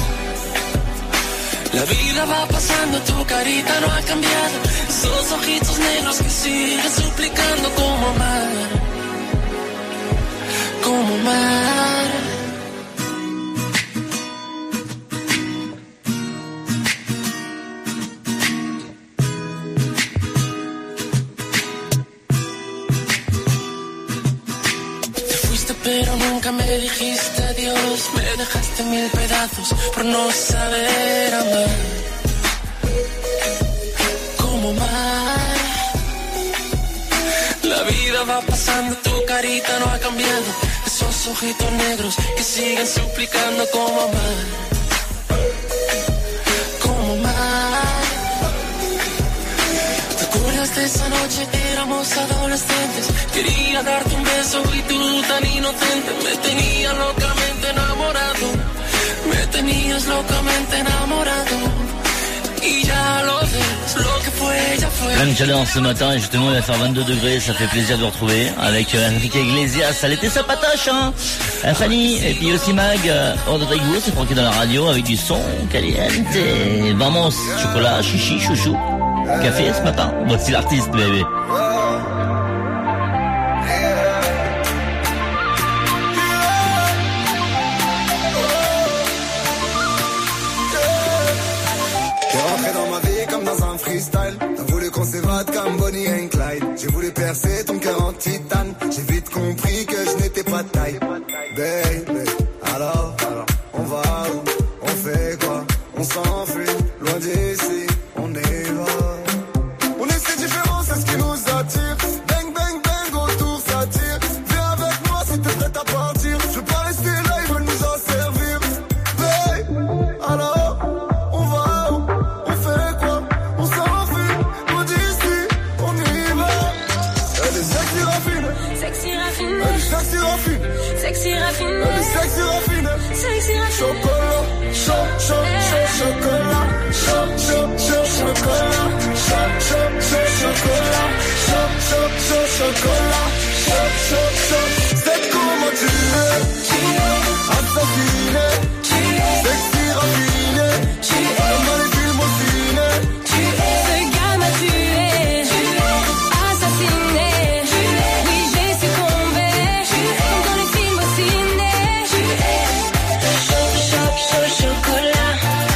La vida va pasando, tu carita no ha cambiado, esos ojitos negros que siguen suplicando cómo amar, cómo amar. Pero nunca me dijiste adiós, me dejaste mil pedazos por no saber amar. ¿Cómo amar? La vida va pasando, tu carita no ha cambiado, esos ojitos negros que siguen suplicando cómo amar. ¿Cómo amar? ¿Te acuerdas de esa noche? Éramos adolescentes, quería darte un beso y tú tan inocente me tenías locamente enamorado, me tenías locamente enamorado. Et ya lo ves, lo que fue, ya fue. Plein de chaleur ce matin et justement il va faire vingt-deux degrés, ça fait plaisir de vous retrouver avec euh, Enrique Iglesias, ça l'était sa patache hein euh, Fanny et puis aussi Mag, euh, hors de Taïgou, c'est Francky dans la radio avec du son caliente, vamos, chocolat, chichi, chouchou, café ce matin, voici l'artiste bébé. T'as voulu qu'on s'évade comme Bonnie and Clyde. J'ai voulu percer ton cœur en titane. J'ai vite compris que je n'étais pas de taille. Baby, alors, alors, on va où? On fait quoi? On s'enfuit, loin d'ici, on y va. On est si différents, c'est ce qui nous attire. Bang, bang, bang, autour ça tire. Viens avec moi si t'es prête à partir. Je veux pas rester là, ils veulent nous en servir. Baby, alors, on va où? On fait quoi? On s'enfuit, loin d'ici, on y va. Elle est sexy raffine. Sexy raffine. Elle est sexy raffine. Sexy raffine. Elle est sexy raffine. Sexy raffine. Chocolat, chaud, chaud, chaud, chocolat. Chaud, chaud, chaud, chocolat. Chaud, chaud, chaud, chocolat. Chaud, chaud, chaud, chocolat. Chaud, chaud, chaud. C'est comment tu es. Tu es assassiné. Tu es sexy raffiné. Tu es comme dans les films au ciné. Tu es ce gars m'a tué. Tu es assassiné. Tu es oui j'ai succombé. Tu es comme dans les films au ciné. Tu es chaud, chaud, chaud, chocolat.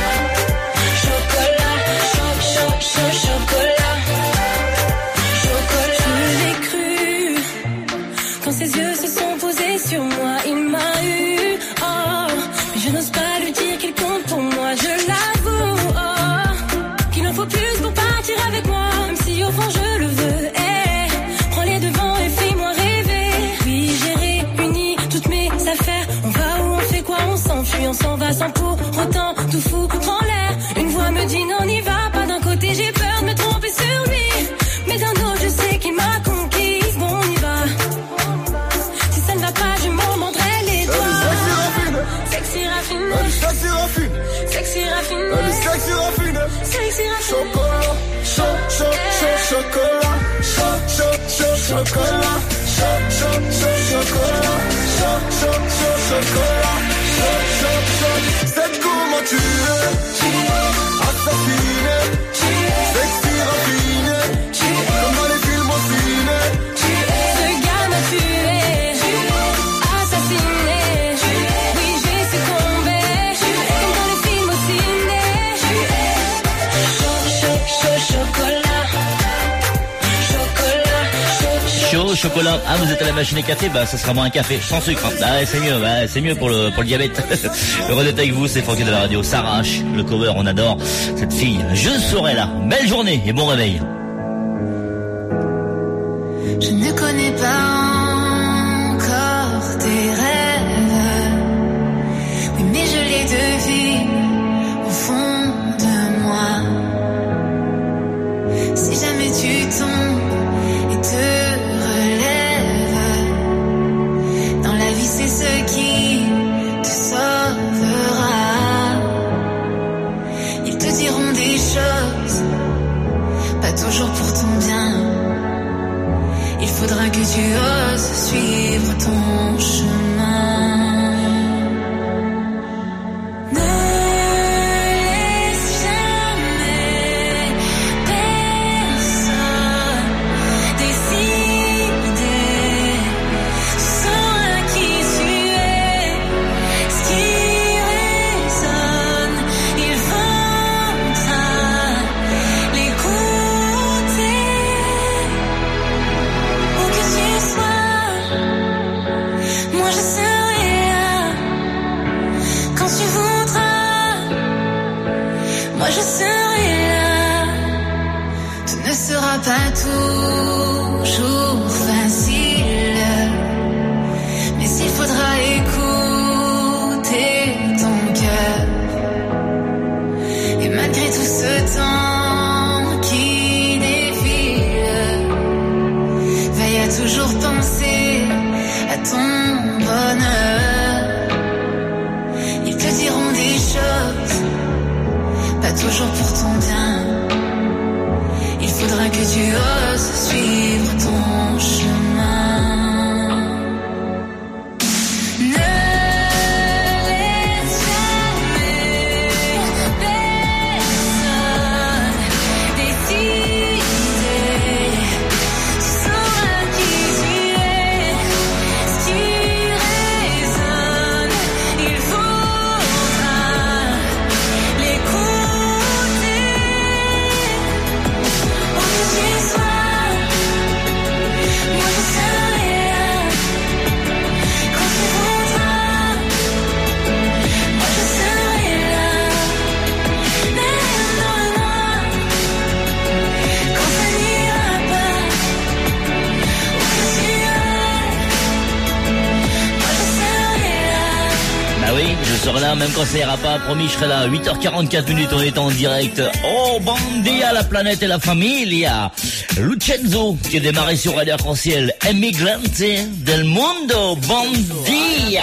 Chocolat, chaud, chaud, chaud, chocolat. Chocolat. Je l'ai cru quand ses yeux se sont posés sur moi. Il m'a eu, oh, mais je n'ose pas lui dire qu'il compte pour moi. Je l'avoue, oh, qu'il en faut plus pour partir avec moi, même si au fond je le veux. Hey, prends les devants et fais-moi rêver. Oui, j'ai réuni toutes mes affaires. On va où, on fait quoi, on s'enfuit, on s'en va sans pour autant tout foutre en l'air. Une voix me dit non, n'y va pas. D'un côté j'ai peur de me tromper sur lui, mais d'un autre je sais qu'il m'a conquise. Bon, on y va. Si ça ne va pas, je m'en mordrai les doigts. Sexy raffine. Elle est sexy raffine. Sexy raffine. Elle est sexy raffine. Sexy raffine. Chocolat, chaud, chaud, chaud, chocolat. Chaud, chaud, chaud, chocolat. Chaud, chaud, chaud, chocolat. Chaud, chaud, chaud, chocolat. Chaud, chaud, chaud. C'est comment tu es. Tu es assassiné. Tu es sexy raffiné. Tu es comme dans les films au ciné. Tu es ce gars m'a tué. Tu es assassiné. Tu es oui j'ai succombé. Tu es comme dans les films au ciné. Tu es chaud, chaud, chaud, chocolat. Chocolat, chaud, Chaud, chocolat. Ah, vous êtes à la machine à café? Bah, ça sera moins un café, sans sucre. Ah, ouais, c'est mieux, bah, c'est mieux pour le, pour le diabète. Heureux d'être avec vous, c'est Francky de la radio. S'arrache, le cover, on adore cette fille. Je serai là. Belle journée et bon réveil. Je ne connais pas encore tes rêves, oui, mais je les devine au fond de moi. Si jamais tu tombes et te relèves, dans la vie c'est ce qui te sauvera. Ils te diront des choses, pas toujours pour ton bien. faudra que tu oses suivre ton chemin. Pas toujours facile, mais il faudra écouter ton cœur. Et malgré tout ce temps qui défile, veille à toujours penser à ton bonheur. Ils te diront des choses, pas toujours pour ton bien. Il faudra que tu oses suivre ton chemin. Ne laisse jamais personne décider. Tu sauras qui tu es, si tu raisonnes, il faudra l'écouter. Je serai là même quand ça ira pas, promis je serai là. huit heures quarante-quatre minutes, on est en direct. Oh, Bandia, la planète et la familia. Lucenzo qui est démarré sur Radio Arc-en-Ciel. Emigrante del mundo, Bandia.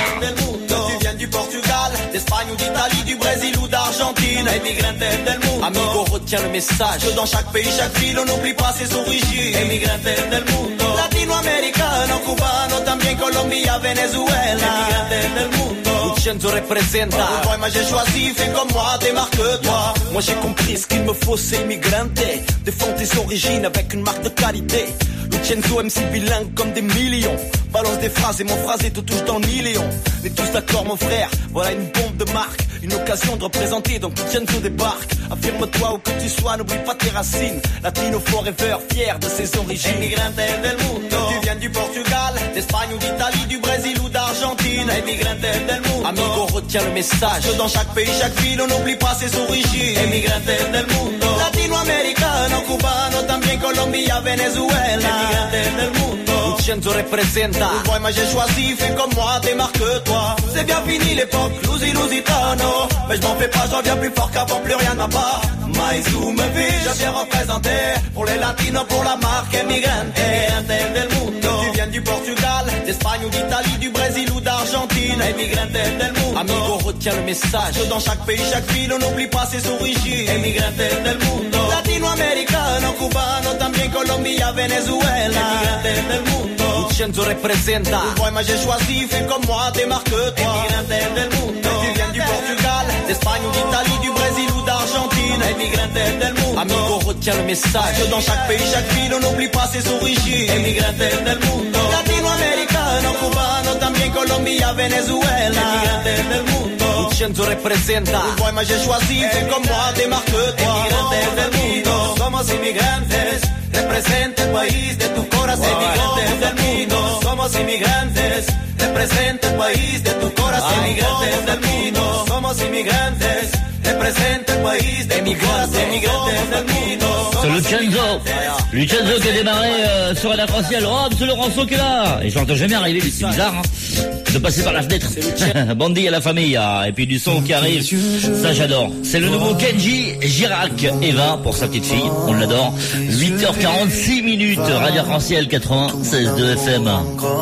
Tu viens du Portugal, d'Espagne ou d'Italie, du Brésil ou d'Argentine. Emigrante del mundo. Amigo, retiens le message. Que dans chaque pays, chaque ville, on n'oublie pas ses origines. Emigrante del mundo. Latinoamericano, cubano, también Colombia, Venezuela. Emigrante del mundo. Lucenzo representa. Ouais, moi j'ai choisi, fais comme moi, démarque-toi. Moi j'ai compris ce qu'il me faut, c'est immigranter. Défends tes origines avec une marque de qualité. Lucenzo M C bilingue comme des millions. Balance des phrases et mon phrasé te touche dans ni Léon. On est tous d'accord mon frère, voilà une bombe de marque. Une occasion de représenter, donc Lucenzo débarque. Affirme-toi où que tu sois, n'oublie pas tes racines. Latino forever, fier de ses origines. Emigrante del mundo. Tu viens du Portugal, d'Espagne ou d'Italie, du Brésil ou d'Argentine. Emigrante del mundo. Amigo, retiens le message. Que dans chaque pays, chaque ville, on n'oublie pas ses origines. Emigrante del mundo. Latinoamericano, cubano, también Colombia, Venezuela. Emigrante del mundo. Lucenzo representa. Ouais, moi j'ai choisi, fais comme moi, démarque-toi. C'est bien fini l'époque, Lusi Lusitano. Mais je m'en fais pas, j'en viens plus fort qu'avant, plus rien n'a pas. Maïsou me vit, je viens représenter. Pour les latinos, pour la marque Emigrante del mundo. Tu viens du Portugal, d'Espagne ou d'Italie, du Brésil ou d'Argentine. Emigrante del mundo. Amigo, retiens le message. Que dans chaque pays, chaque ville, on n'oublie pas ses origines. Emigrante del mundo. Latinoamericano, cubano, también Colombia, Venezuela. Emigrante del mundo. Lucenzo representa. Ouais, moi j'ai choisi, fais comme moi, démarque-toi. Emigrante del mundo. Tu viens du Portugal, d'Espagne ou d'Italie, du Brésil ou d'Argentine. Emigrante del mundo. Amigo, retiens le message. Que dans chaque pays, chaque ville, on n'oublie pas ses origines. Emigrante del mundo. Latinoamericano, cubano, también Colombia, Venezuela. Emigrante del mundo. Lucenzo representa. Ouais, moi j'ai choisi, fais comme moi, démarque-toi. Emigrante del mundo. Somos inmigrantes. Representa el país de tu corazón. Emigrantes del mundo. Somos inmigrantes. Representa el país de tu corazón. Emigrantes del mundo. Somos inmigrantes. Representa el país de mi corazón. Emigrantes del mundo. C'est Lucenzo. Lucenzo qui a démarré euh, sur Radio Arc-en-Ciel. Oh, c'est Laurenceau qui est là. Et je l'entends jamais arriver, c'est bizarre, hein, de passer par la fenêtre. Bandit à la famille. Et puis du son qui arrive. Ça, j'adore. C'est le nouveau Kenji Girac. Eva, pour sa petite fille. On l'adore. huit heures quarante-six minutes. Radio Arc-en-Ciel quatre-vingt-seize de F M.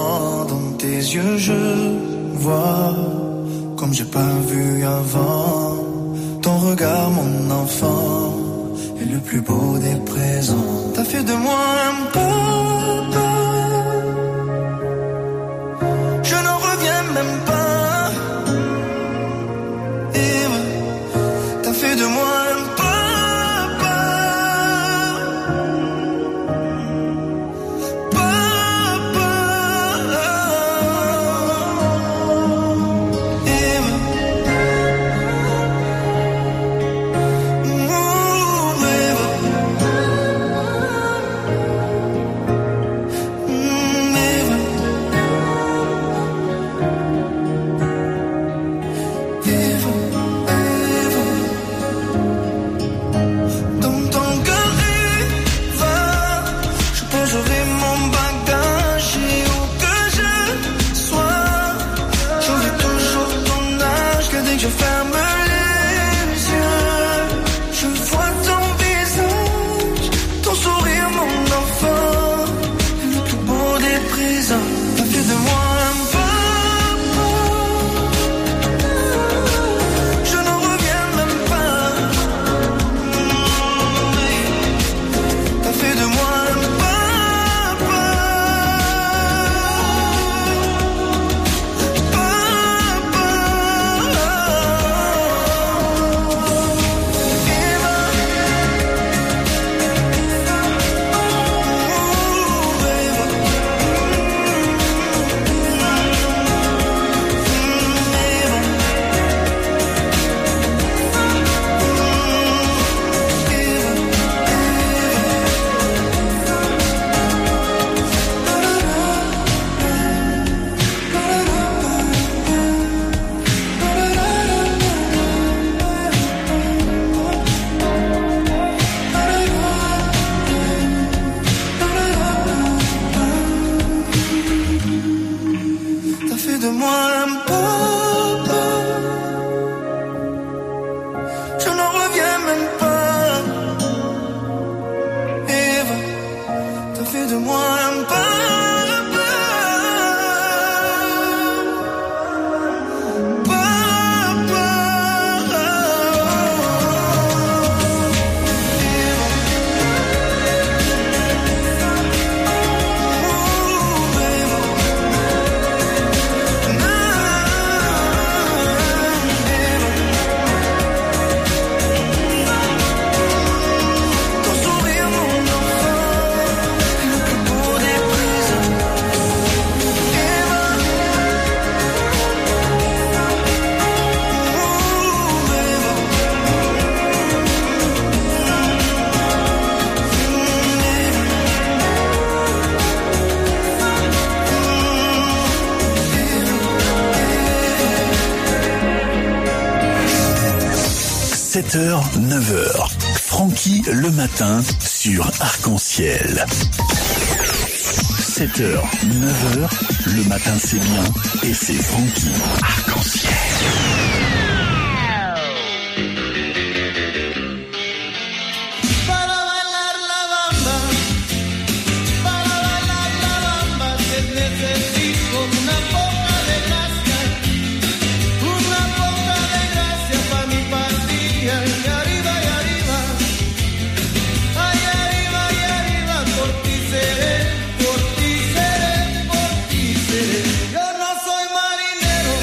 Dans tes yeux, je vois comme j'ai pas vu avant. Ton regard, mon enfant, est le plus beau des présents. T'as fait de moi un papa, moi un peu. sept heures, neuf heures. Francky le matin sur Arc-en-Ciel. sept heures, neuf heures. Le matin c'est bien et c'est Francky. Arc-en-Ciel. Yo no soy marinero,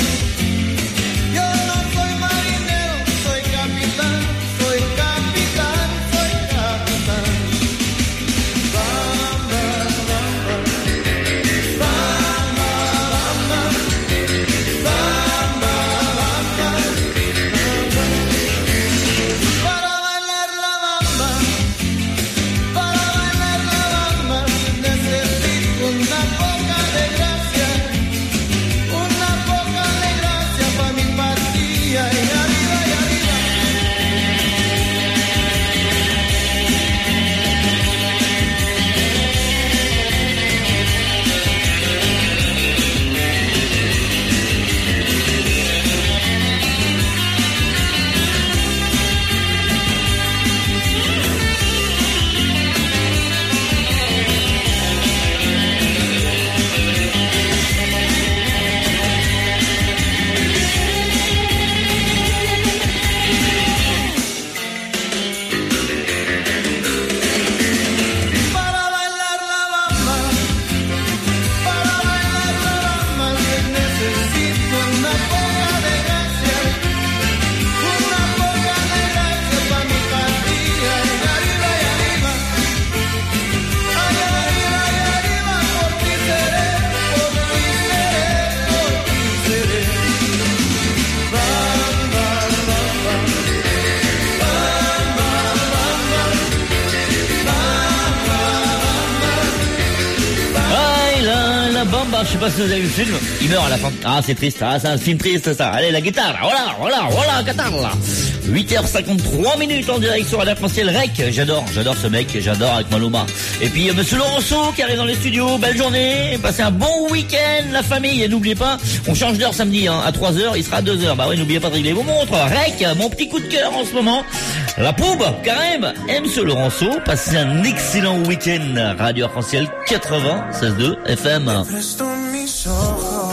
Bamba, je sais pas si vous avez vu le film, il meurt à la fin. Ah, c'est triste, ah, c'est un film triste ça. Allez, la guitare, voilà, voilà, voilà, guitare là. huit heures cinquante-trois minutes en direct sur Arc-en-Ciel Rec. J'adore, j'adore ce mec, j'adore avec Maluma. Et puis, euh, monsieur Laurenceau qui arrive dans les studios, belle journée, passez un bon week-end, la famille. Et n'oubliez pas, on change d'heure samedi, hein, à trois heures, il sera à deux heures. Bah oui, n'oubliez pas de régler vos montres. Rec, mon petit coup de cœur en ce moment. La poube, carême, et monsieur Laurenceau, passez un excellent week-end. Radio Arc-en-Ciel quatre-vingts seize deux F M. Presto mis ojos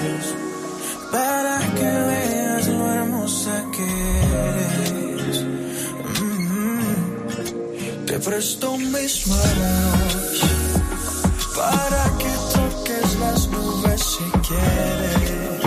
para que veas lo hermosa que eres. Mm-hmm. Te presto mis manos para que toques las nubes si quieres.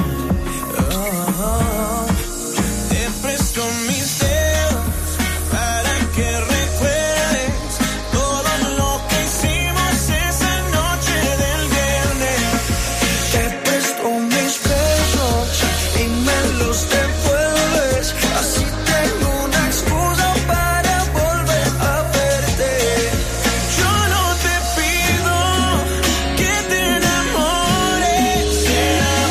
Oh, te presto mis dedos para que recuerdes todo lo que hicimos esa noche del viernes. Te presto mis besos y me los devuelves, así tengo una excusa para volver a verte. Yo no te pido que te enamores, te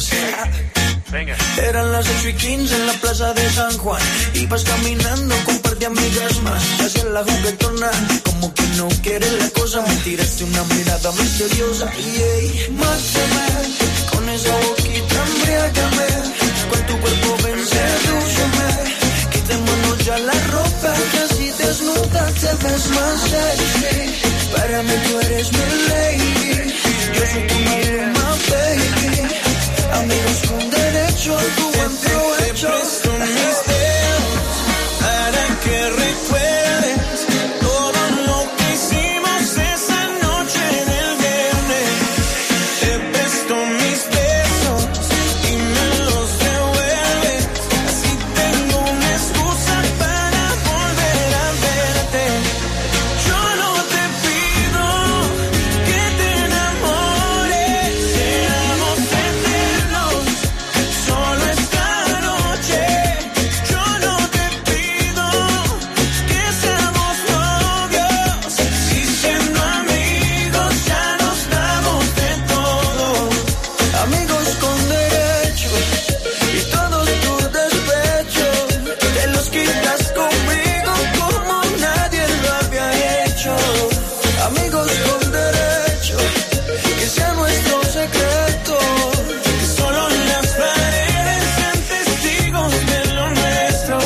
Venga. Eran las ocho y quince en la plaza de San Juan. Ibas caminando con un par de amigas más. Hacia la juguetona, como que no quieres la cosa. Me tiraste una mirada misteriosa. Y hey, mátame, con esa boquita embriágame. Con tu cuerpo ven, sedúceme. Quitémonos ya la ropa, casi desnuda te ves más sexy. Para mí tú eres mi lady. Yo soy tu Maluma, baby. Amigos con derecho a tu buen provecho. Te presto mis dedos para que recuerdes todo lo que hicimos esa noche del viernes. Te presto mis besos y me los devuelves. Así tengo una excusa para volver a verte. Yo no te pido que te enamores, seamos eternos. Solo esta noche. Yo no te pido que seamos novios. Si siendo amigos ya nos damos de todo. Amigos con derecho y todos tus despechos te los quitas conmigo como nadie lo había hecho. Amigos con derecho, que sea nuestro secreto. Que solo las paredes sean testigos de lo nuestro.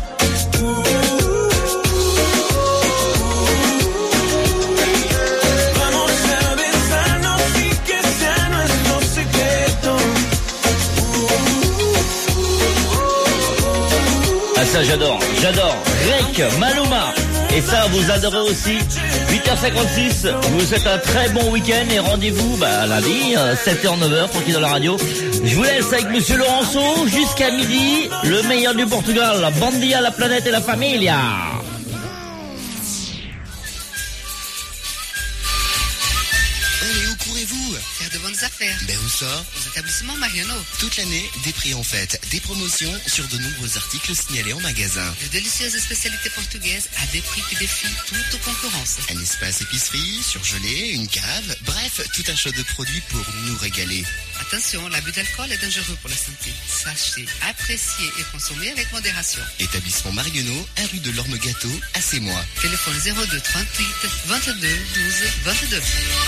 Vamos a besarnos y que sea nuestro secreto. Ah ça j'adore, j'adore. Rake, Maluma. Et ça vous adorez aussi. huit heures cinquante-six, vous souhaite un très bon week-end et rendez-vous bah, lundi, sept heures neuf heures, tranquille dans la radio. Je vous laisse avec Monsieur Laurenceau jusqu'à midi. Le meilleur du Portugal, la Bandia, la planète et la familia. Mais où courez-vous? Faire de bonnes affaires. Ben où ça? Aux établissements Mariano. Toute l'année, des prix en fête, des promotions sur de nombreux articles signalés en magasin. De délicieuses spécialités portugaises à des prix qui défient toute concurrence. Un espace épicerie, surgelé, une cave, bref, tout un choix de produits pour nous régaler. Attention, l'abus d'alcool est dangereux pour la santé. Sachez, apprécier et consommer avec modération. Établissement Mariano, un rue de l'Orme Gâteau, à Sémois. Téléphone zéro deux trente-huit vingt-deux douze vingt-deux.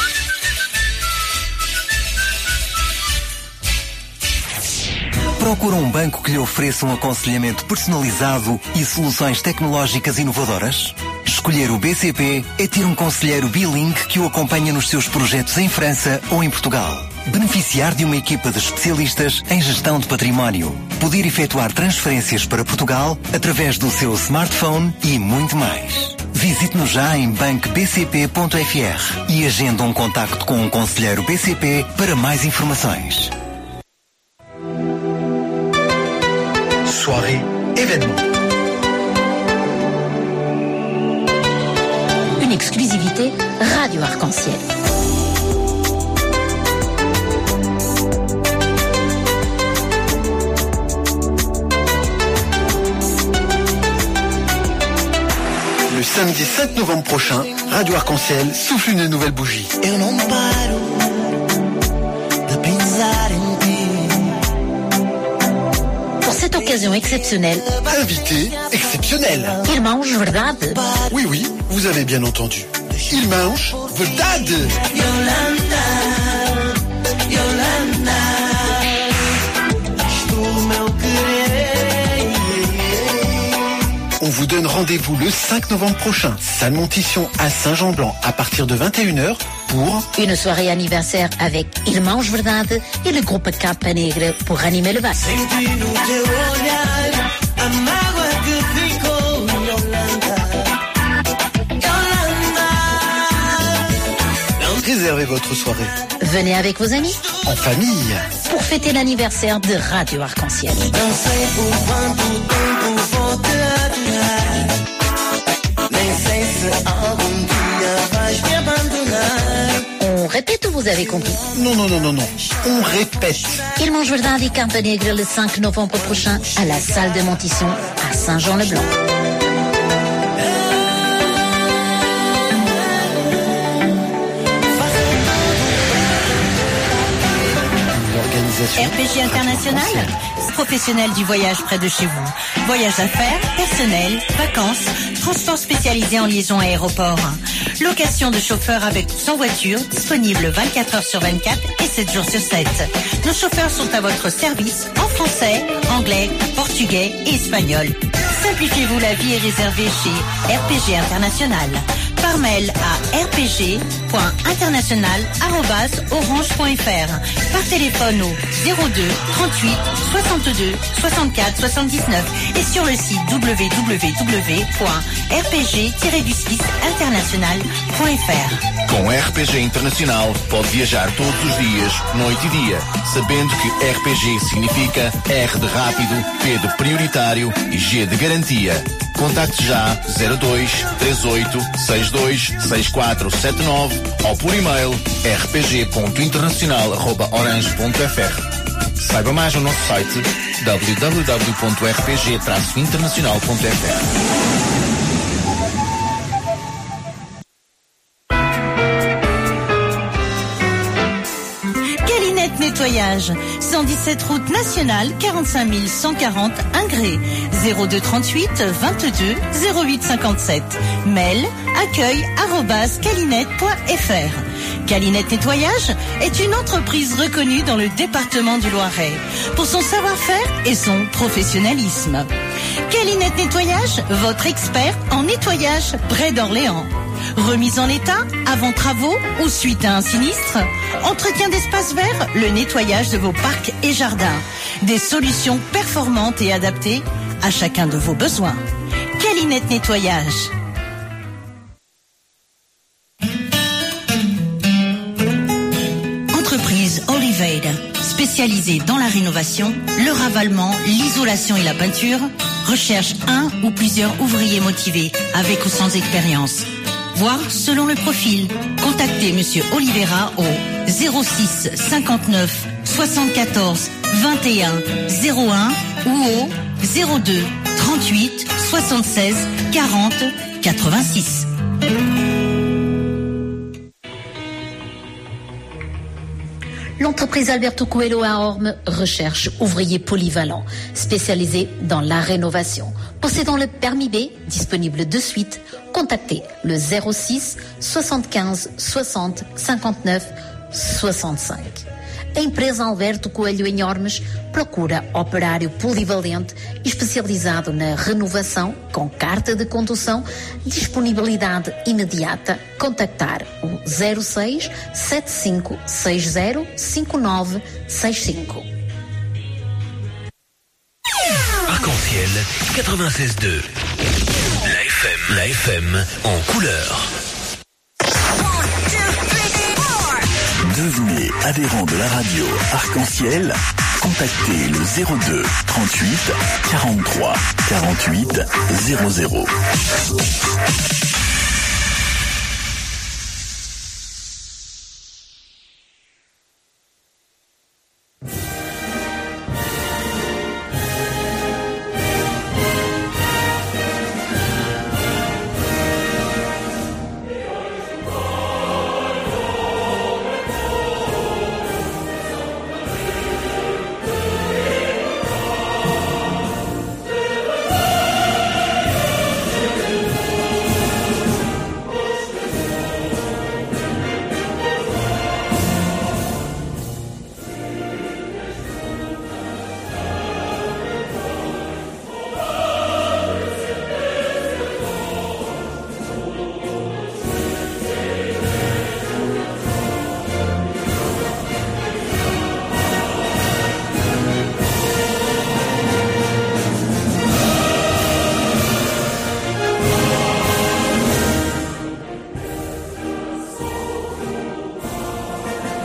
Procura um banco que lhe ofereça um aconselhamento personalizado e soluções tecnológicas inovadoras? Escolher o B C P é ter um conselheiro bilingue que o acompanha nos seus projetos em França ou em Portugal. Beneficiar de uma equipa de especialistas em gestão de património. Poder efetuar transferências para Portugal através do seu smartphone e muito mais. Visite-nos já em banco b c p ponto f r e agenda um contacto com um conselheiro B C P para mais informações. Soirée, événement. Une exclusivité Radio Arc-en-Ciel. Le samedi sept novembre prochain, Radio Arc-en-Ciel souffle une nouvelle bougie. Eu não paro de pensar em ti. Pour cette occasion exceptionnelle, Invité exceptionnel. Irmãos Verdade. Oui, oui, vous avez bien entendu. Irmãos Verdade. Yolanda, Yolanda, estou meu querer. On vous donne rendez-vous le cinq novembre prochain, salle Montition à Saint-Jean-Blanc à partir de vingt et une heures pour Une soirée anniversaire avec Irmãos Verdade et le groupe Capa Negra pour animer le bal. Senti no teu olhar a mágoa que ficou, Yolanda, Yolanda. réserver votre soirée. Venez avec vos amis, En famille. pour fêter l'anniversaire de Radio Arc-en-Ciel. Não sei por quanto tempo vou te aturar. Nem sei se algum dia vais me abandonar. On répète ou vous avez compris? Non, non, non, non, non. On répète. Irmãos Verdade et Capa Negra le cinq novembre prochain à la salle de Montisson à Saint-Jean-le-Blanc. Organisation. R P G International, professionnel du voyage près de chez vous. Voyage d'affaires, personnel, vacances, transport spécialisé en liaison aéroport. Location de chauffeurs avec ou sans voiture, disponible vingt-quatre heures sur vingt-quatre et sept jours sur sept. Nos chauffeurs sont à votre service en français, anglais, portugais et espagnol. Simplifiez-vous la vie et réservez chez R P G International. Par mail à r p g point international arobase orange point f r. Par téléphone au zéro deux trente-huit soixante-deux soixante-quatre soixante-dix-neuf et sur le site w w w point r p g tiret du six international point f r. Com R P G Internacional pode viajar todos os dias, noite e dia, sabendo que R P G significa R de rápido, P de prioritário e G de garantia. Contacte já zero dois três oito seis dois seis quatro sete nove ou por e-mail r p g ponto internacional arroba orange ponto f r. Saiba mais no nosso site w w w ponto r p g traço internacional ponto f r. Nettoyage, cent dix-sept route nationale, quarante-cinq mille cent quarante Ingré, zéro deux trente-huit vingt-deux zéro huit cinquante-sept. Mail accueil arobase calinette point f r. Calinette Nettoyage est une entreprise reconnue dans le département du Loiret pour son savoir-faire et son professionnalisme. Calinette Nettoyage, votre expert en nettoyage près d'Orléans. Remise en état, avant travaux ou suite à un sinistre. Entretien d'espaces verts, le nettoyage de vos parcs et jardins. Des solutions performantes et adaptées à chacun de vos besoins. Calinette Nettoyage. Entreprise Oliveira, spécialisée dans la rénovation, le ravalement, l'isolation et la peinture, recherche un ou plusieurs ouvriers motivés, avec ou sans expérience. Voire selon le profil. Contactez Monsieur Oliveira au zéro six cinquante-neuf soixante-quatorze vingt et un zéro un ou au zéro deux trente-huit soixante-seize quarante quatre-vingt-six. L'entreprise Alberto Coelho à Orme recherche ouvriers polyvalents, spécialisés dans la rénovation. Possédant le permis B, disponible de suite, contactez le zéro six soixante-quinze soixante cinquante-neuf soixante-cinq. A empresa Alberto Coelho em Ormes procura operário polivalente especializado na renovação com carta de condução, disponibilidade imediata. Contactar o zero seis sete cinco seis zero cinco nove seis cinco. Arc-en-ciel quatre-vingt-seize deux. La F M, la F M en couleur. Devenez adhérent de la radio Arc-en-ciel. Contactez le zéro deux trente-huit quarante-trois quarante-huit zéro zéro.